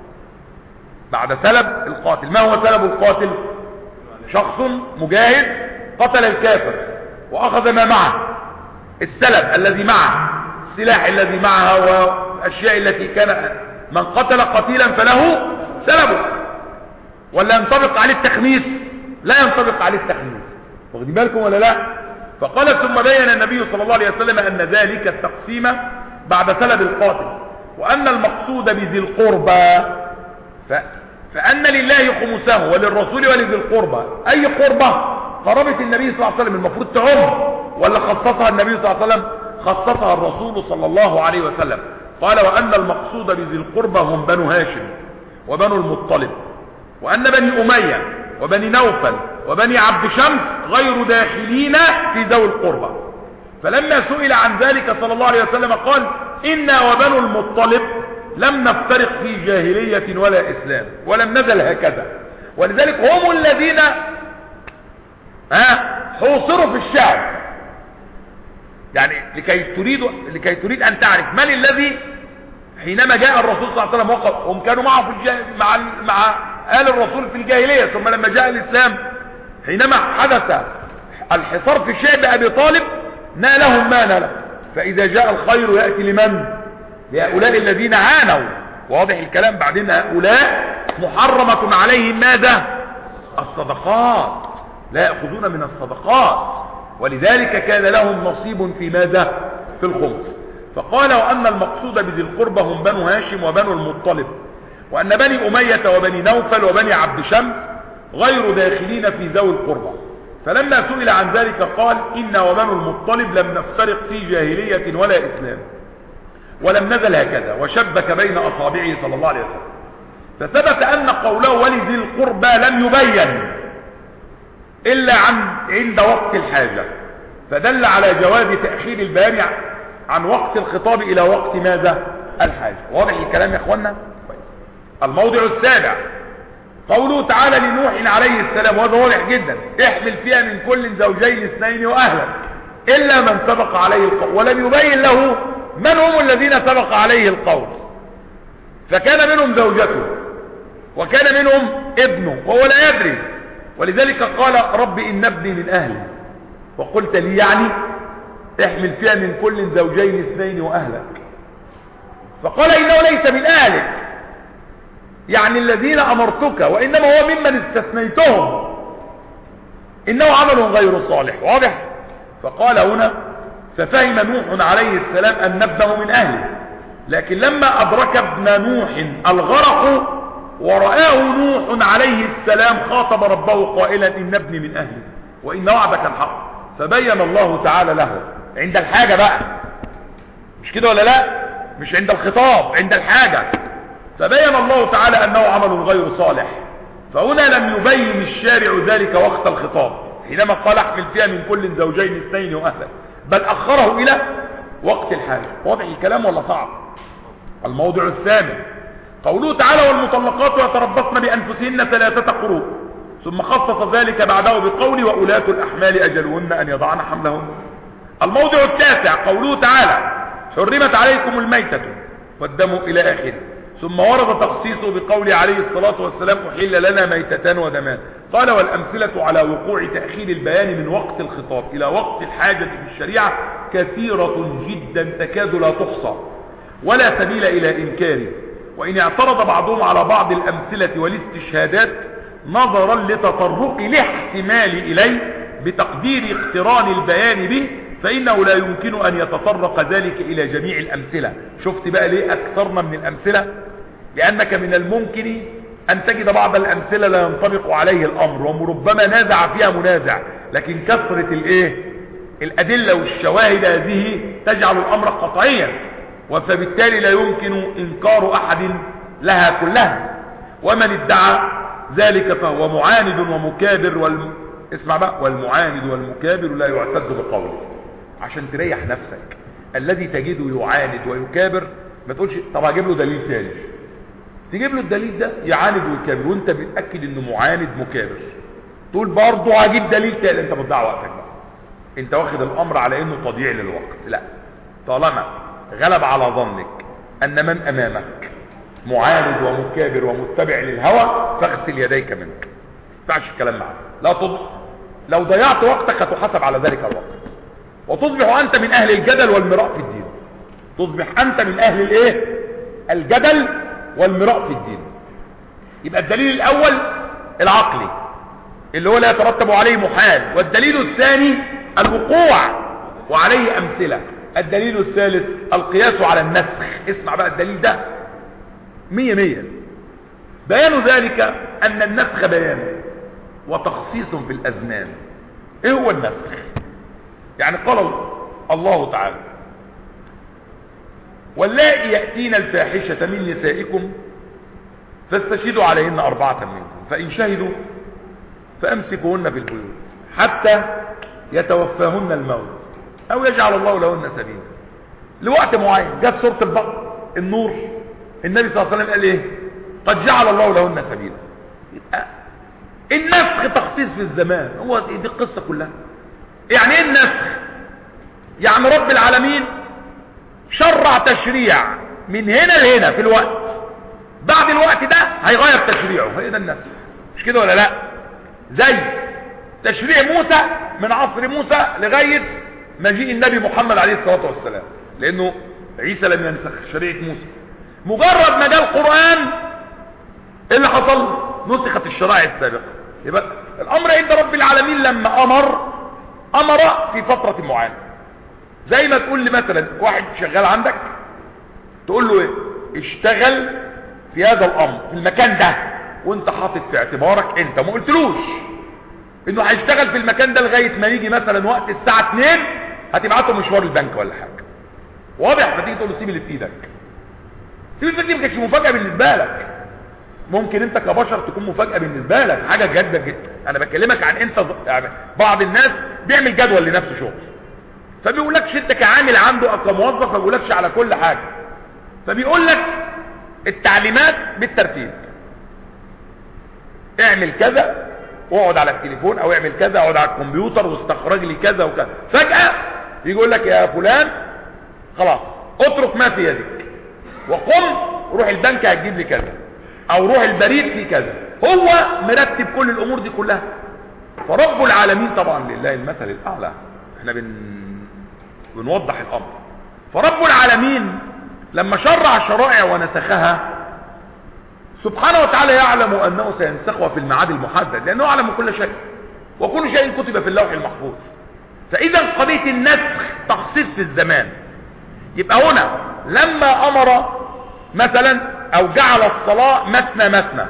بعد سلب القاتل. ما هو سلب القاتل؟ شخص مجاهد قتل الكافر وأخذ ما معه، السلب الذي معه، السلاح الذي معها، والأشياء التي كان من قتل قتيلا فله سلبه. ولا ينطبق عليه التخميس؟ لا ينطبق عليه التخميس. واخدين بالكم ولا لا؟ فقال ثم بين النبي صلى الله عليه وسلم أن ذلك التقسيم بعد سلب القاتل، وأن المقصود بذي القربى ف... فأن لله خمسه وللرسول ولذي القربى. أي قربة؟ قرابة النبي صلى الله عليه وسلم المفروض تعم، ولا خصصها النبي صلى الله عليه وسلم؟ خصصها الرسول صلى الله عليه وسلم. قال وأن المقصود بذي القربى هم بنو هاشم وبنو المطلب، وأن بني أمية وبني نوفل وبني عبد شمس غير داخلين في ذوي القربى. فلما سئل عن ذلك صلى الله عليه وسلم قال إنا وبنو المطلب لم نفترق في جاهلية ولا إسلام ولم نزل هكذا. ولذلك هم الذين ها حوصروا في الشعب. يعني لكي تريد لكي تريد أن تعرف من الذي حينما جاء الرسول صلى الله عليه وسلم وقف، هم كانوا معه في الجاه... مع مع آل الرسول في الجاهلية، ثم لما جاء الإسلام حينما حدث الحصار في شعب أبي طالب نالهم ما نال. فإذا جاء الخير يأتي لمن؟ لهؤلاء الذين عانوا. واضح الكلام؟ بعدين هؤلاء محرمة عليهم ماذا؟ الصدقات، لا يأخذون من الصدقات، ولذلك كان لهم نصيب في ماذا؟ في الخمس. فقال وأن المقصود بذي القربى هم بنو هاشم وبنو المطلب، وأن بني أمية وبني نوفل وبني عبد شمس غير داخلين في ذوي القربى. فلما سئل عن ذلك قال إنا وبنو المطلب لم نفترق في جاهلية ولا إسلام ولم نزل هكذا، وشبك بين أصابعه صلى الله عليه وسلم. فثبت أن قوله ولذي القربى لم يبين إلا عن عند وقت الحاجة، فدل على جواز تأخير البيان عن وقت الخطاب إلى وقت ماذا؟ الحاجة. واضح الكلام يا أخوانا؟ الموضع السابع قوله تعالى لنوح عليه السلام، وهذا واضح جدا، احمل فيها من كل زوجين اثنين وأهلك إلا من سبق عليه القول، ولم يبين له من هم الذين سبق عليه القول. فكان منهم زوجته وكان منهم ابنه وهو لا يدري، ولذلك قال رب إن ابني من أهلي وقلت لي يعني احمل فيها من كل زوجين اثنين وأهلك. فقال إنه ليس من أهلك يعني الذين أمرتك، وإنما هو ممن استثنيتهم، إنه عمل غير صالح. واضح؟ فقال هنا ففهم نوح عليه السلام أن ابنه من أهله، لكن لما أدرك ابن نوح الغرق ورآه نوح عليه السلام خاطب ربه قائلا إن ابني من أهلي وإن وعدك الحق، فبين الله تعالى له عند الحاجة بقى، مش كده ولا لا؟ مش عند الخطاب، عند الحاجة. فبين الله تعالى أنه عمل غير صالح. فهنا لم يبين الشارع ذلك وقت الخطاب حينما قال احمل فيها من كل زوجين اثنين وأهلك، بل أخره إلى وقت الحاجة. واضح الكلام ولا صعب؟ الموضع الثامن قوله تعالى والمطلقات يتربصن بأنفسهن ثلاثة قروء، ثم خصص ذلك بعده بقول وأولاة الأحمال أجلهن أن يضعن حملهن. الموضع التاسع قوله تعالى حرمت عليكم الميتة والدم إلى آخره، ثم ورد تخصيصه بقول عليه الصلاة والسلام أحل لنا ميتتان ودمان. قال والأمثلة على وقوع تأخير البيان من وقت الخطاب إلى وقت الحاجة في الشريعة كثيرة جدا تكاد لا تحصى ولا سبيل إلى إنكاره. وإن اعترض بعضهم على بعض الأمثلة والاستشهادات نظرا لتطرق الاحتمال إليه بتقدير اقتران البيان به، فإنه لا يمكن أن يتطرق ذلك إلى جميع الأمثلة. شفت بقى ليه أكثرنا من الأمثلة؟ لأنك من الممكن أن تجد بعض الأمثلة لا ينطبق عليه الأمر وربما نازع فيها منازع، لكن كثرة الإيه؟ الأدلة والشواهد هذه تجعل الأمر قطعيا، فبالتالي لا يمكن إنكار أحد لها كلها. ومن ادعى ذلك فهو معاند ومكابر وال... اسمع بقى، والمعاند والمكابر لا يعتد بقوله. عشان تريح نفسك، الذي تجده يعاند ويكابر ما تقولش طب هجيب له دليل تاني، تجيب له الدليل ده يعاند ويكابر وانت بتأكد انه معاند مكابر، تقول برضه هجيب دليل تاني، انت بتضيع وقتك بقى، انت واخد الامر على انه تضييع للوقت. لا، طالما غلب على ظنك ان من امامك معاند ومكابر ومتبع للهوى فاغسل يديك منك. ما ينفعش الكلام معاه، لا تض... لو ضيعت وقتك هتحاسب على ذلك الوقت، وتصبح انت من اهل الجدل والمراء في الدين. تصبح انت من اهل الايه؟ الجدل والمراء في الدين. يبقى الدليل الاول العقلي اللي هو لا يترتب عليه محال، والدليل الثاني الوقوع وعليه امثلة. الدليل الثالث القياس على النسخ. اسمع بقى الدليل ده مية مية. بيان ذلك ان النسخ بيان وتخصيص في الازمان. ايه هو النسخ؟ يعني قال الله تعالى واللائي يأتين الفاحشة من نسائكم فاستشهدوا عليهن أربعة منكم فإن شهدوا فأمسكوهن في البيوت حتى يتوفاهن الموت أو يجعل الله لهن سبيلا. لوقت معين. جت سورة البقرة النور، النبي صلى الله عليه وسلم قال ايه؟ قد جعل الله لهن سبيلا. يبقى النسخ تخصيص في الزمان. هو دي القصة كلها. يعني ايه النسخ؟ يعني رب العالمين شرع تشريع من هنا لهنا في الوقت، بعد الوقت ده هيغير تشريعه. هي ده النسخ، مش كده ولا لا؟ زي تشريع موسى من عصر موسى لغاية مجيء النبي محمد عليه الصلاة والسلام، لانه عيسى لم ينسخ شريعة موسى. مجرد ما جاء القرآن ايه اللي حصل؟ نسخت الشرائع السابقة. يبقى الامر عند رب العالمين لما امر امر في فترة معينة. زي ما تقول لي مثلا واحد شغال عندك تقول له ايه؟ اشتغل في هذا الامر في المكان ده، وانت حاطط في اعتبارك انت ما قلتلوش انه هيشتغل في المكان ده لغاية ما يجي مثلا وقت الساعة اتنين هتبعته مشوار البنك ولا حاجة. واضح؟ فتيجي تقول له سيب اللي في ايدك. سيب اللي في ايدك. ما كانتش مفاجأة بالنسبة لك. ممكن انت كبشر تكون مفاجأة بالنسبة لك، حاجة جادة جدا. انا بكلمك عن انت يعني بعض الناس بيعمل جدول لنفسه شغل، فبيقول لكش انت كعامل عنده او كموظف، ما بيقولكش على كل حاجة، فبيقول لك التعليمات بالترتيب. اعمل كذا واقعد على التليفون، او اعمل كذا اقعد على الكمبيوتر واستخرج لي كذا وكذا. فجأة يقول لك يا فلان خلاص اترك ما في يدك وقم روح البنك هتجيب لي كذا، او روح البريد في كذا. هو مرتب كل الامور دي كلها. فرب العالمين طبعا لله المثل الاعلى، احنا بن... بنوضح الامر. فرب العالمين لما شرع شرائع ونسخها سبحانه وتعالى يعلم انه سينسخها في الميعاد المحدد، لانه يعلم كل شيء وكل شيء كتب في اللوح المحفوظ. فاذا قضيه النسخ تخصيص في الزمان. يبقى هنا لما امر مثلا او جعل الصلاه مثنى مثنى،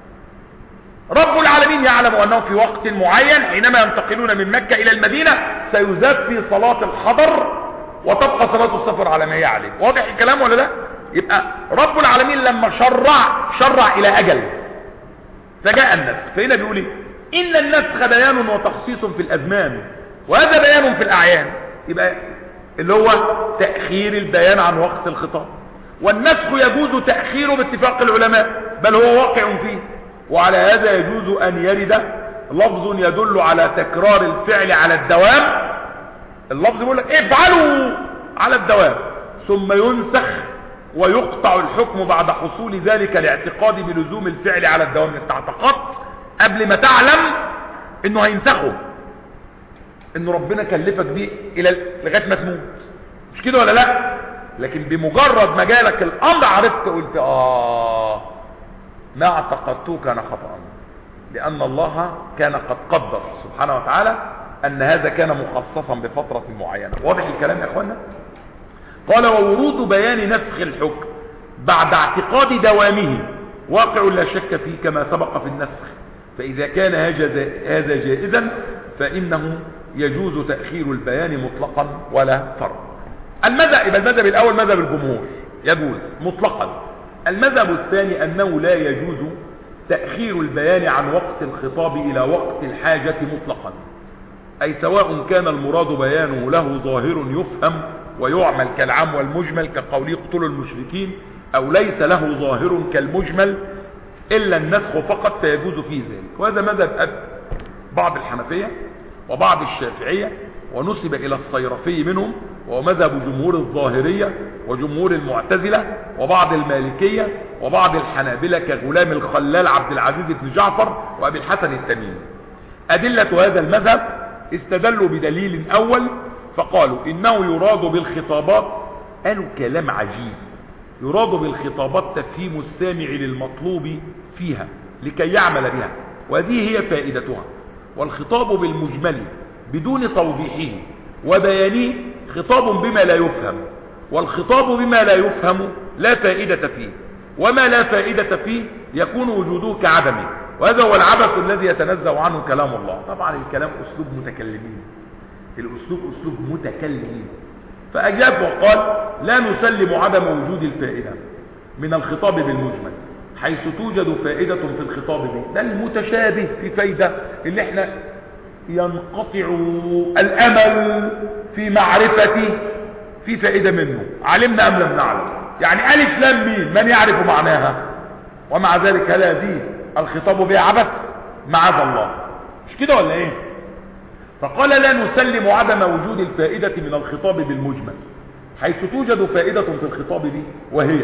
رب العالمين يعلم انه في وقت معين حينما ينتقلون من مكه الى المدينه سيزاد في صلاه الحضر وتبقى صلاه السفر على ما هي عليه. واضح الكلام ولا لا؟ يبقى رب العالمين لما شرع شرع الى اجل فجاء النسخ. فهنا بيقول ايه؟ ان النسخ بيان وتخصيص في الازمان، وهذا بيان في الاعيان. يبقى اللي هو تاخير البيان عن وقت الخطاب. والنسخ يجوز تاخيره باتفاق العلماء، بل هو واقع فيه. وعلى هذا يجوز ان يرد لفظ يدل على تكرار الفعل على الدوام. اللفظ يقول لك افعلوا على الدوام، ثم ينسخ ويقطع الحكم بعد حصول ذلك الاعتقاد بلزوم الفعل على الدوام. انت اعتقدت قبل ما تعلم انه هينسخه، انه ربنا كلفك بيه الى لغايه ما تموت، مش كده ولا لا؟ لكن بمجرد ما جالك الامر عرفت قلت اه ما اعتقدته كان خطأ، لان الله كان قد قدر سبحانه وتعالى ان هذا كان مخصصا بفترة معينة. واضح الكلام يا اخوانا؟ قال وورود بيان نسخ الحكم بعد اعتقاد دوامه واقع لا شك فيه كما سبق في النسخ. فاذا كان هذا جائزا فانه يجوز تأخير البيان مطلقا ولا فرق. المذهب يبقى المذهب الاول مذهب الجمهور يجوز مطلقا. المذهب الثاني انه لا يجوز تأخير البيان عن وقت الخطاب الى وقت الحاجة مطلقا، اي سواء كان المراد بيانه له ظاهر يفهم ويعمل كالعام والمجمل كقول اقتلوا المشركين، او ليس له ظاهر كالمجمل الا النسخ فقط فيجوز فيه ذلك. وهذا مذهب بعض الحنفية وبعض الشافعية ونسب الى الصيرفي منهم، وهو مذهب جمهور الظاهرية وجمهور المعتزلة وبعض المالكية وبعض الحنابلة كغلام الخلال عبد العزيز بن جعفر وابي الحسن التميمي. أدلة هذا المذهب استدلوا بدليل أول فقالوا إنه يراد بالخطابات، قالوا كلام عجيب، يراد بالخطابات تفهيم السامع للمطلوب فيها لكي يعمل بها، وهذه هي فائدتها. والخطاب بالمجمل بدون توضيحه وبيانه خطاب بما لا يفهم، والخطاب بما لا يفهم لا فائدة فيه، وما لا فائدة فيه يكون وجوده كعدمه، وهذا هو العبث الذي يتنزه عنه كلام الله. طبعا الكلام أسلوب متكلمين، الأسلوب أسلوب متكلمين. فأجاب وقال لا نسلم عدم وجود الفائدة من الخطاب بالمجمل حيث توجد فائدة في الخطاب به، ده المتشابه في فايدة اللي احنا ينقطع الأمل في معرفة في فائدة منه، علمنا أم لم نعلم. يعني ألف لام ميم من يعرف معناها، ومع ذلك هل هذه الخطاب بها عبث؟ معاذ الله، مش كده ولا ايه؟ فقال لا نسلم عدم وجود الفائدة من الخطاب بالمجمل حيث توجد فائدة في الخطاب به، وهي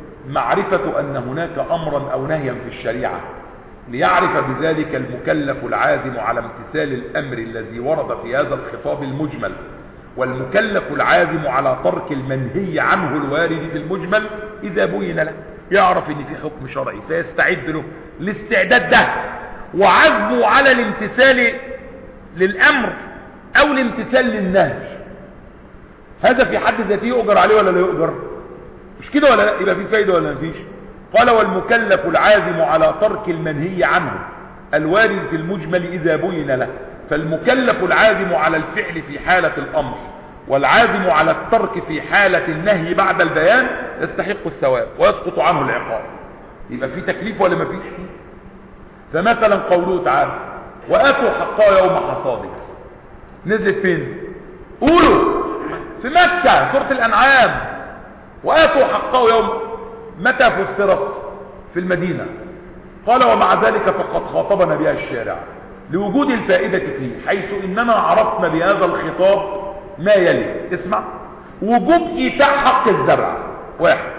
معرفة أن هناك أمرا أو نهيا في الشريعة ليعرف بذلك المكلف العازم على امتثال الأمر الذي ورد في هذا الخطاب المجمل، والمكلف العازم على ترك المنهي عنه الوارد في المجمل إذا بين له، يعرف ان في حكم شرعي فيستعد له الاستعداد ده وعزمه على الامتثال للأمر أو الامتثال للنهي. هذا في حد ذاته يؤجر عليه ولا لا يؤجر؟ مش كده ولا لا؟ يبقى في فايدة ولا مفيش؟ قال والمكلف العازم على ترك المنهي عنه الوارد في المجمل إذا بين له، فالمكلف العازم على الفعل في حالة الأمر والعازم على الترك في حالة النهي بعد البيان يستحق الثواب ويسقط عنه العقاب. يبقى في تكليف ولا مفيش فيه؟ فمثلا قوله تعالى وآتوا حقا يوم حصاده، نزلت فين؟ قولوا في مكة، سورة الأنعام. وآتوا حقا يوم، متى فسرت؟ في المدينة. قال ومع ذلك فقد خاطبنا بها الشارع لوجود الفائدة فيه، حيث إننا عرفنا بهذا الخطاب ما يلي. اسمع: وجوب إيتاء حق الزرع، واحد.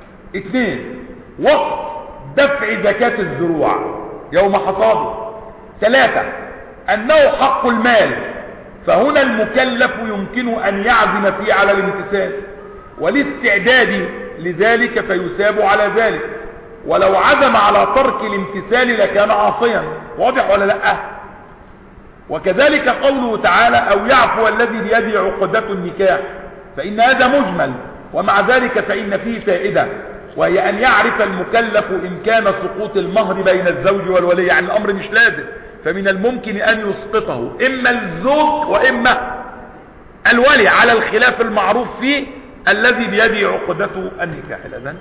اثنين، وقت دفع زكاة الزروع يوم حصاده. ثلاثة، أنه حق المال، فهنا المكلف يمكن أن يعزم فيه على الامتثال والاستعداد لذلك فيثاب على ذلك، ولو عزم على ترك الامتثال لكان عاصيا. واضح ولا لا؟ وكذلك قوله تعالى أو يعفو الذي بيده عقدة النكاح، فإن هذا مجمل، ومع ذلك فإن فيه فائدة، وهي أن يعرف المكلف إمكان سقوط المهر بين الزوج والولي. يعني الأمر مش لازم، فمن الممكن أن يسقطه إما الزوج وإما الولي على الخلاف المعروف فيه الذي بيده عقدة النكاح. الأذان.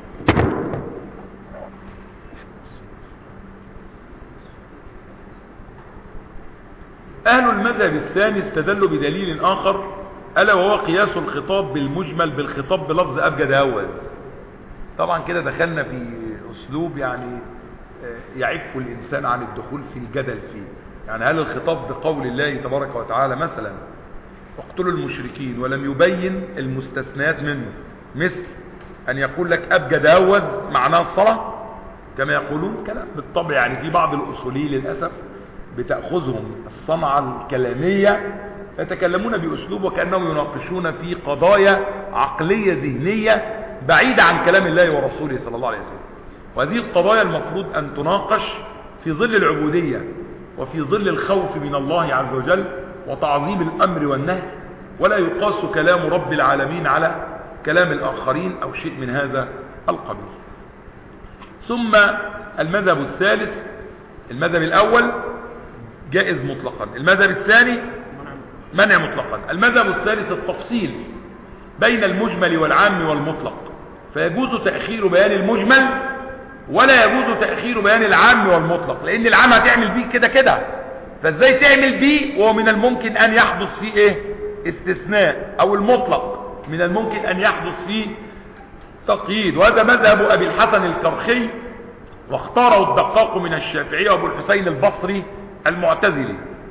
أهل المذهب الثاني استدلوا بدليل آخر، ألا وهو قياس الخطاب بالمجمل بالخطاب بلفظ أبجد هوز. طبعا كده دخلنا في أسلوب يعني يعف الإنسان عن الدخول في الجدل فيه. يعني هل الخطاب بقول الله تبارك وتعالى مثلا اقتلوا المشركين ولم يبين المستثنات منه، مثل أن يقول لك أبجد هوز معناه الصلاة كما يقولون كلام بالطبع. يعني في بعض الأصوليين للأسف بتأخذهم الصنعة الكلامية يتكلمون بأسلوب وكأنهم يناقشون في قضايا عقلية ذهنية بعيدة عن كلام الله ورسوله صلى الله عليه وسلم. وهذه القضايا المفروض أن تناقش في ظل العبودية وفي ظل الخوف من الله عز وجل وتعظيم الأمر والنهي، ولا يقاس كلام رب العالمين على كلام الآخرين أو شيء من هذا القبيل. ثم المذهب الثالث، المذهب الأول جائز مطلقا، المذهب الثاني منع مطلقا. المذهب الثالث التفصيل بين المجمل والعام والمطلق، فيجوز تأخير بيان المجمل ولا يجوز تأخير بيان العام والمطلق، لأن العام هتعمل بيه كده كده، فازاي تعمل بيه وهو من الممكن أن يحدث فيه إيه؟ استثناء، أو المطلق من الممكن أن يحدث فيه تقييد. وهذا مذهب أبي الحسن الكرخي، واختاره الدقاق من الشافعية وأبو الحسين البصري المعتزلي.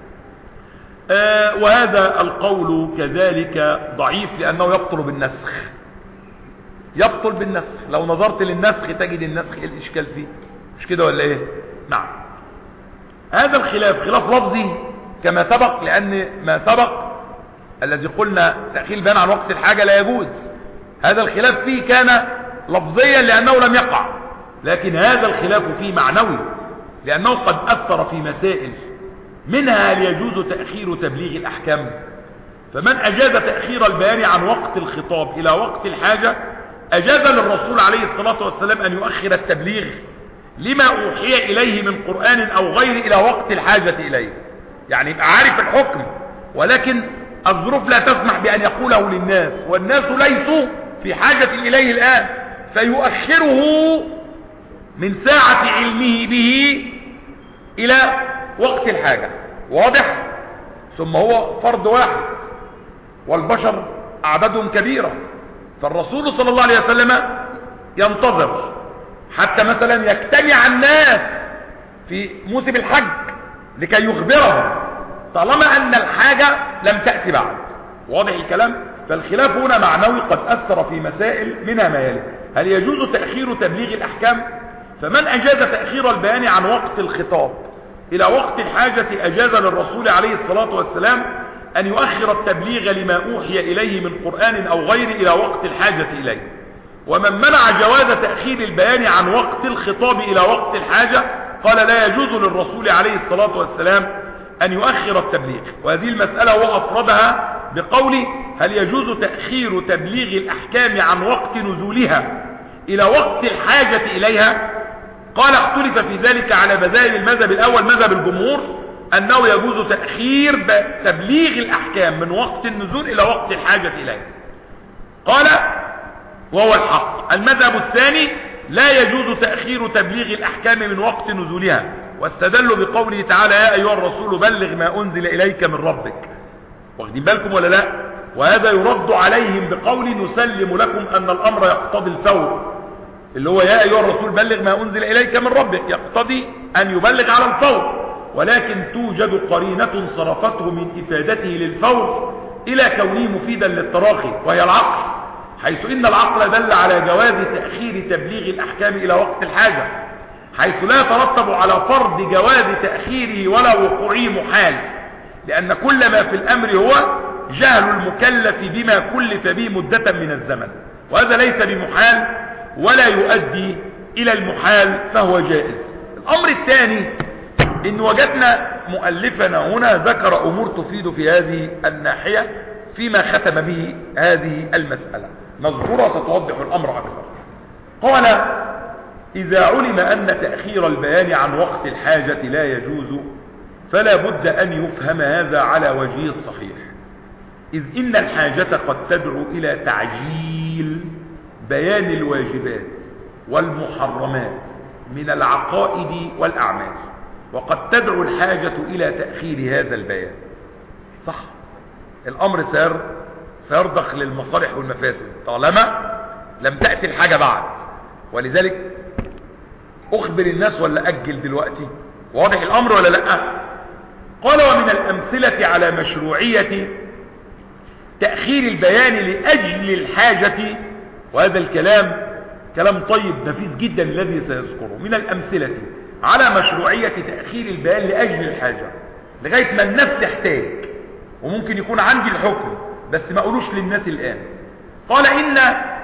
آه وهذا القول كذلك ضعيف لأنه يبطل بالنسخ، يبطل بالنسخ. لو نظرت للنسخ تجد النسخ ايه الإشكال فيه؟ مش كده ولا ايه؟ نعم. هذا الخلاف خلاف لفظي كما سبق، لأن ما سبق الذي قلنا تأخير البيان عن وقت الحاجة لا يجوز، هذا الخلاف فيه كان لفظيا لأنه لم يقع، لكن هذا الخلاف فيه معنوي لأنه قد أثر في مسائل، منها هل يجوز تأخير تبليغ الأحكام؟ فمن أجاز تأخير البيان عن وقت الخطاب إلى وقت الحاجة أجاز للرسول عليه الصلاة والسلام أن يؤخر التبليغ لما أوحي إليه من قرآن أو غير إلى وقت الحاجة إليه، يعني يبقى عارف الحكم ولكن الظروف لا تسمح بأن يقوله للناس، والناس ليسوا في حاجة إليه الآن، فيؤخره من ساعة علمه به إلى وقت الحاجة. واضح؟ ثم هو فرد واحد والبشر أعدادهم كبيرة، فالرسول صلى الله عليه وسلم ينتظر حتى مثلا يجتمع الناس في موسم الحج لكي يخبرهم طالما أن الحاجة لم تأتي بعد. واضح الكلام؟ فالخلاف هنا معنوي قد أثر في مسائل، منها ما يلي: هل يجوز تأخير تبليغ الأحكام؟ فمن أجاز تأخير البيان عن وقت الخطاب إلى وقت الحاجة أجاز للرسول عليه الصلاة والسلام أن يؤخر التبليغ لما أوحي إليه من قرآن أو غير إلى وقت الحاجة إليه. ومن منع جواز تأخير البيان عن وقت الخطاب إلى وقت الحاجة قال لا يجوز للرسول عليه الصلاة والسلام أن يؤخر التبليغ. وهذه المسألة هو أفردها بقول هل يجوز تأخير تبليغ الأحكام عن وقت نزولها إلى وقت الحاجة إليها؟ قال اختلف في ذلك على مذاهب. المذهب الأول مذهب الجمهور أنه يجوز تأخير تبليغ الأحكام من وقت النزول إلى وقت الحاجة إليه، قال وهو الحق. المذهب الثاني لا يجوز تأخير تبليغ الأحكام من وقت نزولها، واستدلوا بقوله تعالى يا أيها الرسول بلغ ما أنزل إليك من ربك. واخدين بالكم ولا لا؟ وهذا يرد عليهم بقول نسلم لكم أن الأمر يقتضي الفور، اللي هو يا أيها الرسول بلغ ما أنزل إليك من ربك يقتضي أن يبلغ على الفور، ولكن توجد قرينة صرفته من إفادته للفور إلى كونه مفيدا للتراخي، وهي العقل، حيث إن العقل دل على جواز تأخير تبليغ الأحكام إلى وقت الحاجة، حيث لا يترتب على فرض جواز تأخيره ولا وقوعه محال، لأن كل ما في الأمر هو جهل المكلف بما كلف به مدة من الزمن، وهذا ليس بمحال ولا يؤدي إلى المحال فهو جائز. الأمر الثاني إن وجدنا مؤلفنا هنا ذكر أمور تفيد في هذه الناحية فيما ختم به هذه المسألة، نذكرها ستوضح الأمر أكثر. قال إذا علم أن تأخير البيان عن وقت الحاجة لا يجوز فلا بد أن يفهم هذا على وجهه الصحيح، إذ إن الحاجة قد تدعو إلى تعجيل بيان الواجبات والمحرمات من العقائد والأعمال، وقد تدعو الحاجة إلى تأخير هذا البيان. صح، الأمر سير سيرضخ للمصالح والمفاسد طالما لم تأتي الحاجة بعد، ولذلك أخبر الناس ولا أجل دلوقتي؟ واضح الأمر ولا لأ؟ قال ومن الأمثلة على مشروعية تأخير البيان لأجل الحاجة، وهذا الكلام كلام طيب نفيس جدا الذي سيذكره، من الأمثلة على مشروعية تأخير البيان لأجل الحاجة لغاية ما الناس تحتاج، وممكن يكون عندي الحكم بس ما أقولوش للناس الآن. قال إن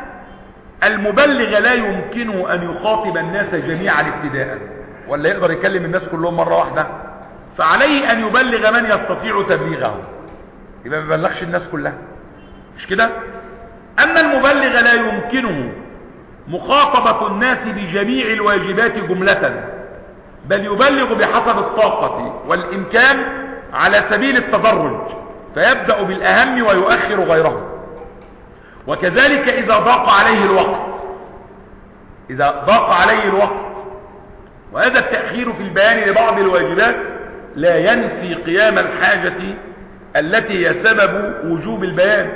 المبلغ لا يمكنه أن يخاطب الناس جميعا ابتداء، ولا يقدر يكلم الناس كلهم مرة واحدة، فعليه أن يبلغ من يستطيع تبليغه، يبقى ما يبلغش الناس كلها، مش كده؟ أن المبلغ لا يمكنه مخاطبة الناس بجميع الواجبات جملة، بل يبلغ بحسب الطاقة والإمكان على سبيل التدرج، فيبدأ بالأهم ويؤخر غيره. وكذلك إذا ضاق عليه الوقت إذا ضاق عليه الوقت وهذا التأخير في البيان لبعض الواجبات لا ينفي قيام الحاجة التي هي سبب وجوب البيان،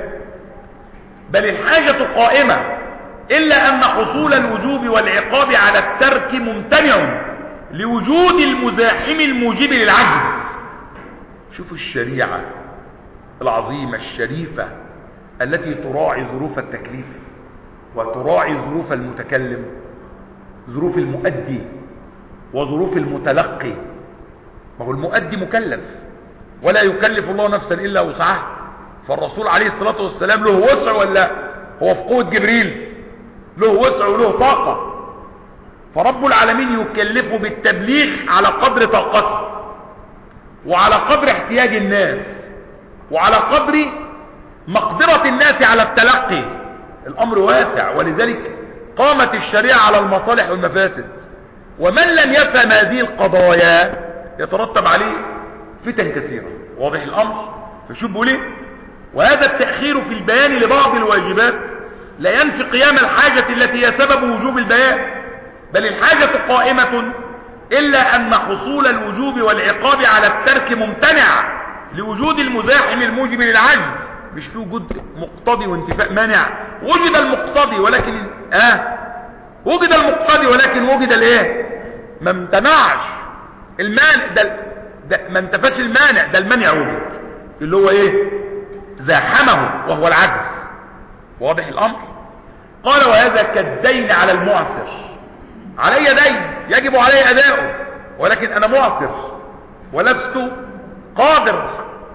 بل الحاجة قائمة، إلا أن حصول الوجوب والعقاب على الترك ممتنع لوجود المزاحم الموجب للعجز. شوفوا الشريعة العظيمة الشريفة التي تراعي ظروف التكليف وتراعي ظروف المتكلم، ظروف المؤدي وظروف المتلقي، ما هو المؤدي مكلف، ولا يكلف الله نفسا إلا وسعها. فالرسول عليه الصلاة والسلام له وسع ولا هو في قوة جبريل؟ له وسع وله طاقة. فرب العالمين يكلفه بالتبليغ على قدر طاقته، وعلى قدر احتياج الناس، وعلى قدر مقدرة الناس على التلقي. الأمر واسع، ولذلك قامت الشريعة على المصالح والمفاسد. ومن لم يفهم هذه القضايا يترتب عليه فتن كثيرة. واضح الأمر؟ فشوف بيقول ايه؟ وهذا التأخير في البيان لبعض الواجبات لا ينفي قيام الحاجة التي هي سبب وجوب البيان، بل الحاجة قائمة، إلا أن حصول الوجوب والعقاب على الترك ممتنع لوجود المزاحم الموجب للعجز. مش في وجود مقتضي وانتفاء مانع. وجد المقتضي ولكن اه وجد المقتضي ولكن وجد الايه؟ ما امتنعش المانع ده, ده ما انتفاش المانع، ده المانع وجد اللي هو ايه؟ زاحمه وهو العجز. واضح الامر؟ قال وهذا كالدين على المعسر. علي دين يجب علي اداؤه، ولكن انا معسر ولست قادر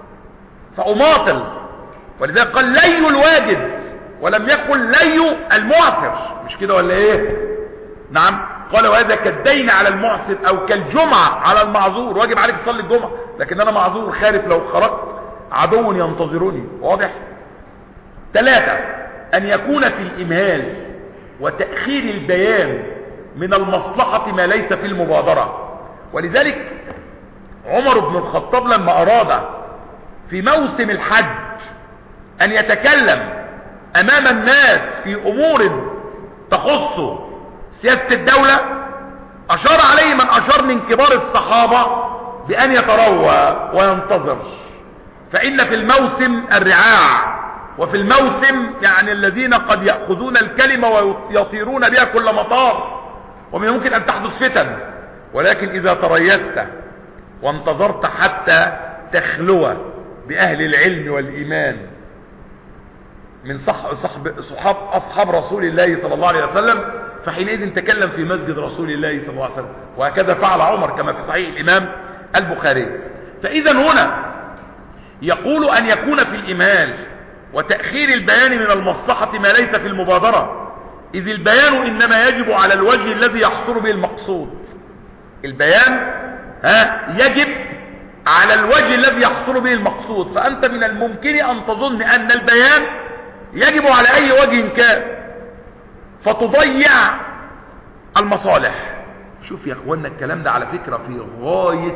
فاماطل، ولذلك قال لي الواجب ولم يقل لي المعسر. مش كده ولا ايه؟ نعم. قال وهذا كالدين على المعسر او كالجمعة على المعذور. واجب عليك تصلي الجمعة، لكن انا معذور خارف، لو خرجت عدو ينتظرني. واضح؟ ثلاثة، ان يكون في الامهال وتأخير البيان من المصلحة ما ليس في المبادرة. ولذلك عمر بن الخطاب لما اراد في موسم الحج ان يتكلم امام الناس في امور تخص سياسة الدولة، اشار عليه من اشار من كبار الصحابة بان يتروى وينتظر، فان في الموسم الرعاع، وفي الموسم يعني الذين قد يأخذون الكلمة ويطيرون بها كل مطار، ومن الممكن ان تحدث فتن. ولكن اذا تريثت وانتظرت حتى تخلو باهل العلم والايمان من صح صحب صحاب اصحاب رسول الله صلى الله عليه وسلم، فحينئذ تكلم في مسجد رسول الله صلى الله عليه وسلم. وهكذا فعل عمر كما في صحيح الامام البخاري. فاذا هنا يقول ان يكون في الامهال وتأخير البيان من المصلحة ما ليس في المبادرة، اذ البيان انما يجب على الوجه الذي يحصل به المقصود. البيان ها يجب على الوجه الذي يحصل به المقصود. فانت من الممكن ان تظن ان البيان يجب على اي وجه كان، فتضيع المصالح. شوف يا اخوانا الكلام ده على فكرة في غاية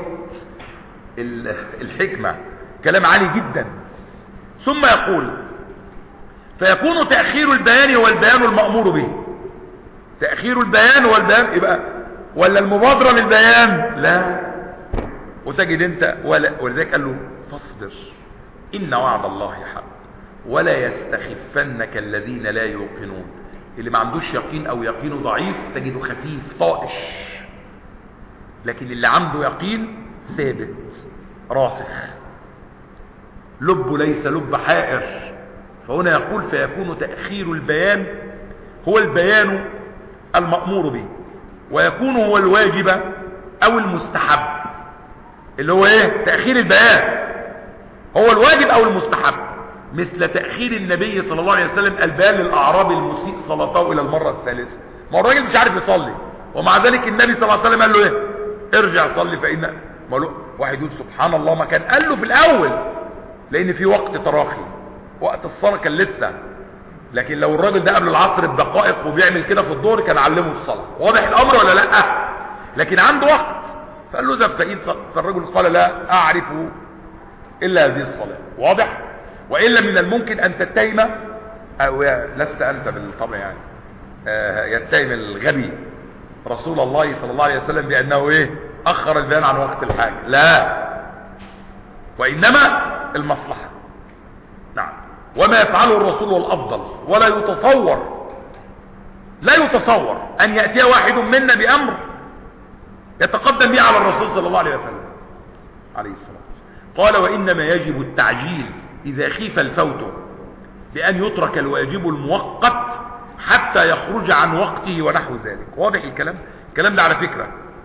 الحكمة، كلام عالي جدا. ثم يقول فيكون تأخير البيان هو البيان المأمور به. تأخير البيان هو البيان، يبقى ولا المبادرة للبيان؟ لا. وتجد انت ولا ولذلك قال له فاصبر ان وعد الله حق ولا يستخفنك الذين لا يوقنون. اللي ما عندوش يقين او يقينه ضعيف تجده خفيف طائش، لكن اللي عنده يقين ثابت راسخ، لبه ليس لب حائر. فهنا يقول فيكون تأخير البيان هو البيان المأمور به، ويكون هو الواجب او المستحب. اللي هو ايه؟ تأخير البيان هو الواجب او المستحب، مثل تأخير النبي صلى الله عليه وسلم البيان للأعرابي المسيء صلاته الى المرة الثالثة. ما الراجل مش عارف يصلي، ومع ذلك النبي صلى الله عليه وسلم قال له ايه؟ ارجع صلي فإن ما له واحد يقول سبحان الله، ما كان قال له في الاول، لان في وقت تراخي، وقت الصلاة كان لسه. لكن لو الراجل ده قبل العصر بدقائق وبيعمل كده في الظهر كان علمه الصلاة. واضح الامر ولا لا؟ لكن عنده وقت، فقال له ذهب فإن. فالرجل قال لا اعرف الا هذه الصلاة. واضح؟ وإلا من الممكن ان تتهم، او لست انت بالطبع يعني آه يتهم الغبي رسول الله صلى الله عليه وسلم بانه ايه؟ اخر البيان عن وقت الحاجة. لا، وانما المصلحة. نعم. وما يفعله الرسول والافضل، ولا يتصور لا يتصور ان يأتي واحد منا بامر يتقدم به على الرسول صلى الله عليه وسلم عليه الصلاة والسلام. قال وانما يجب التعجيل اذا خيف الفوت، بان يترك الواجب المؤقت حتى يخرج عن وقته ونحو ذلك. واضح الكلام؟ الكلام ده على فكرة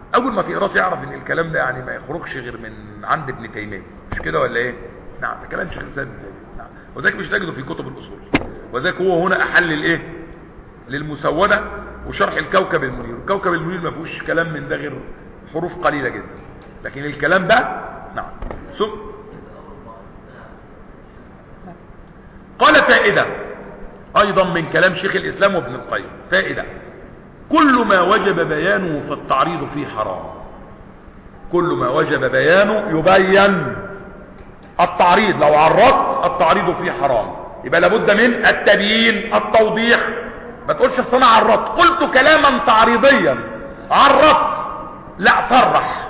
اول ما تقراه تعرف ان الكلام ده يعني ما يخرجش غير من عند ابن تيميه، مش كده ولا ايه؟ نعم، ده كلام شيخ الاسلام ابن تيميه. نعم، وذلك مش تجده في كتب الاصول، وذلك هو هنا احل الايه للمسوده وشرح الكوكب المنير. الكوكب المنير ما فيهوش كلام من ده غير حروف قليله جدا، لكن الكلام ده نعم. ثم قال فائده ايضا من كلام شيخ الاسلام وابن القيم، فائده: كل ما وجب بيانه فالتعريض فيه حرام. كل ما وجب بيانه يبين التعريض، لو عرضت التعريض فيه حرام، يبقى لابد من التبيين التوضيح. ما تقولش اصل انا عرضت، قلت كلاما تعريضيا عرضت، لا، صرح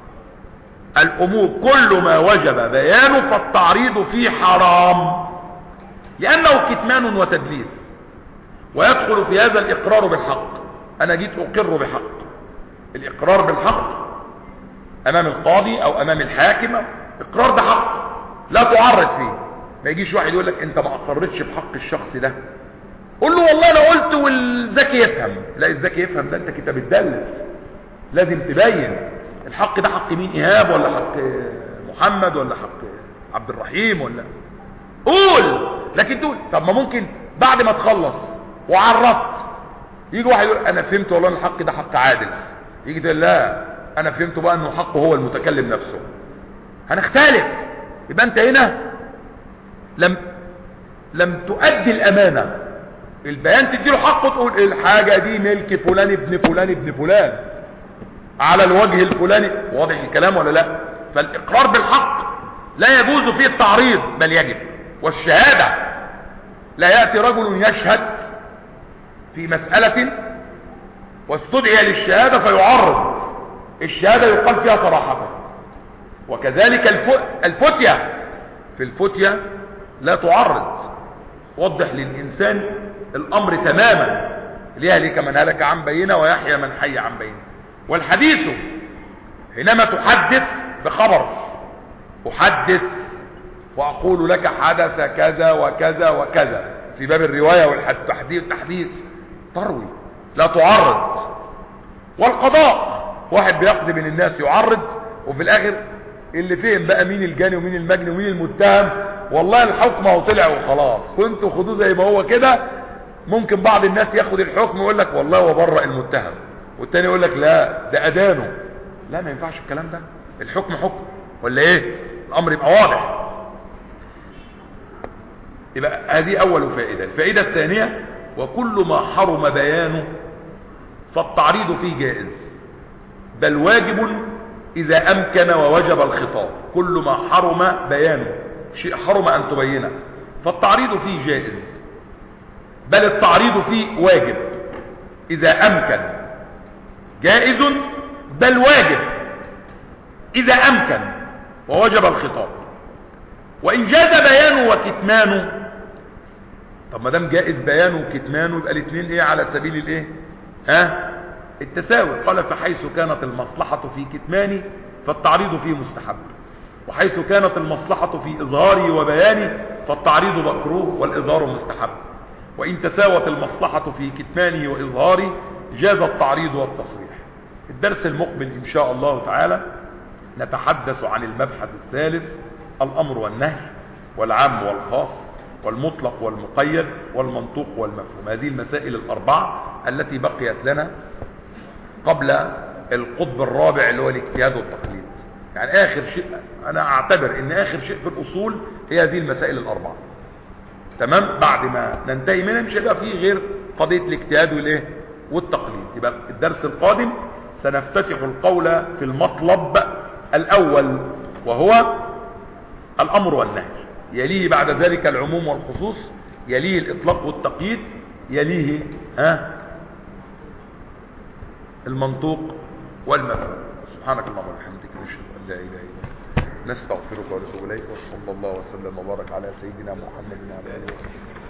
الامور كل ما وجب بيانه فالتعريض فيه حرام، لانه كتمان وتدليس، ويدخل في هذا الاقرار بالحق. انا جيت اقر بحق، الاقرار بالحق امام القاضي او امام الحاكم، اقرار ده حق لا تعرض فيه. ما يجيش واحد يقول لك انت ما اقرتش بحق الشخص ده، قول له والله انا قلت والذكي يفهم. لا، الذكي يفهم ده انت كده بتدلس، لازم تبين الحق ده حق مين، ايهاب ولا حق محمد ولا حق عبد الرحيم ولا، قول. لكن تقول طب ما ممكن بعد ما تخلص وعرضت يجي واحد يقول انا فهمت والله الحق ده حق عادل، يجي تقول لا انا فهمته بقى انه حقه هو المتكلم نفسه، هنختلف. يبقى انت هنا لم لم تؤدي الامانه. البيان تديله حقه، تقول الحاجه دي ملك فلان ابن فلان ابن فلان على الوجه الفلاني. واضح الكلام ولا لا؟ فالاقرار بالحق لا يجوز فيه التعريض بل يجب. والشهاده لا ياتي رجل يشهد في مساله واستدعي للشهاده فيعرض، الشهاده يقال فيها صراحه. وكذلك الفتيه، في الفتيه لا تعرض، وضح للانسان الامر تماما، ليهلك من هلك عن بينه ويحيى من حي عن بينه. والحديث حينما تحدث بخبر، احدث واقول لك حدث كذا وكذا وكذا، في باب الروايه والتحديث تحديث تروي، لا تعرض. والقضاء واحد بيقضي بين الناس يعرض، وفي الاخر اللي فهم بقى مين الجاني ومين المجني ومين المتهم، والله الحكم هو طلع وخلاص، كنتوا خدوه زي ما هو كده. ممكن بعض الناس ياخد الحكم ويقول لك والله هو برأ المتهم، والتاني يقول لك لا ده ادانه. لا، ما ينفعش الكلام ده، الحكم حكم ولا ايه؟ الامر يبقى واضح. يبقى هذه اول فائده. الفائده الثانيه: وكل ما حرم بيانه فالتعريض فيه جائز بل واجب اذا امكن ووجب الخطاب. كل ما حرم بيانه، شيء حرم ان تبينه، فالتعريض فيه جائز بل التعريض فيه واجب اذا امكن، جائز بل واجب اذا امكن ووجب الخطاب. وان جاز بيانه وكتمانه، طب ما دام جائز بيانه وكتمانه يبقى الاثنين ايه على سبيل الايه ها التساوي. قال فحيث كانت المصلحة في كتمانه فالتعريض فيه مستحب، وحيث كانت المصلحة في إظهاره وبيانه فالتعريض مكروه والإظهار مستحب. وإن تساوت المصلحة في كتمانه وإظهاره جاز التعريض والتصريح. الدرس المقبل إن شاء الله تعالى نتحدث عن المبحث الثالث: الأمر والنهي والعام والخاص والمطلق والمقيد والمنطوق والمفهوم. هذه المسائل الأربعة التي بقيت لنا قبل القطب الرابع اللي هو الاجتهاد والتقليد. يعني آخر شيء، أنا أعتبر أن آخر شيء في الأصول هي هذه المسائل الأربعة. تمام؟ بعد ما ننتهي منها مش هيبقى فيه غير قضية الاجتهاد والإيه والتقليد. يبقى الدرس القادم سنفتتح القول في المطلب الأول وهو الأمر والنهي، يليه بعد ذلك العموم والخصوص، يليه الإطلاق والتقييد، يليه ها المنطوق والمفهوم. سبحانك اللهم وبحمدك نشهد أن لا إله إلا أنت نستغفرك ونتوب إليك، وصلى الله وسلم وبارك على سيدنا محمد وعلى آله وصحبه.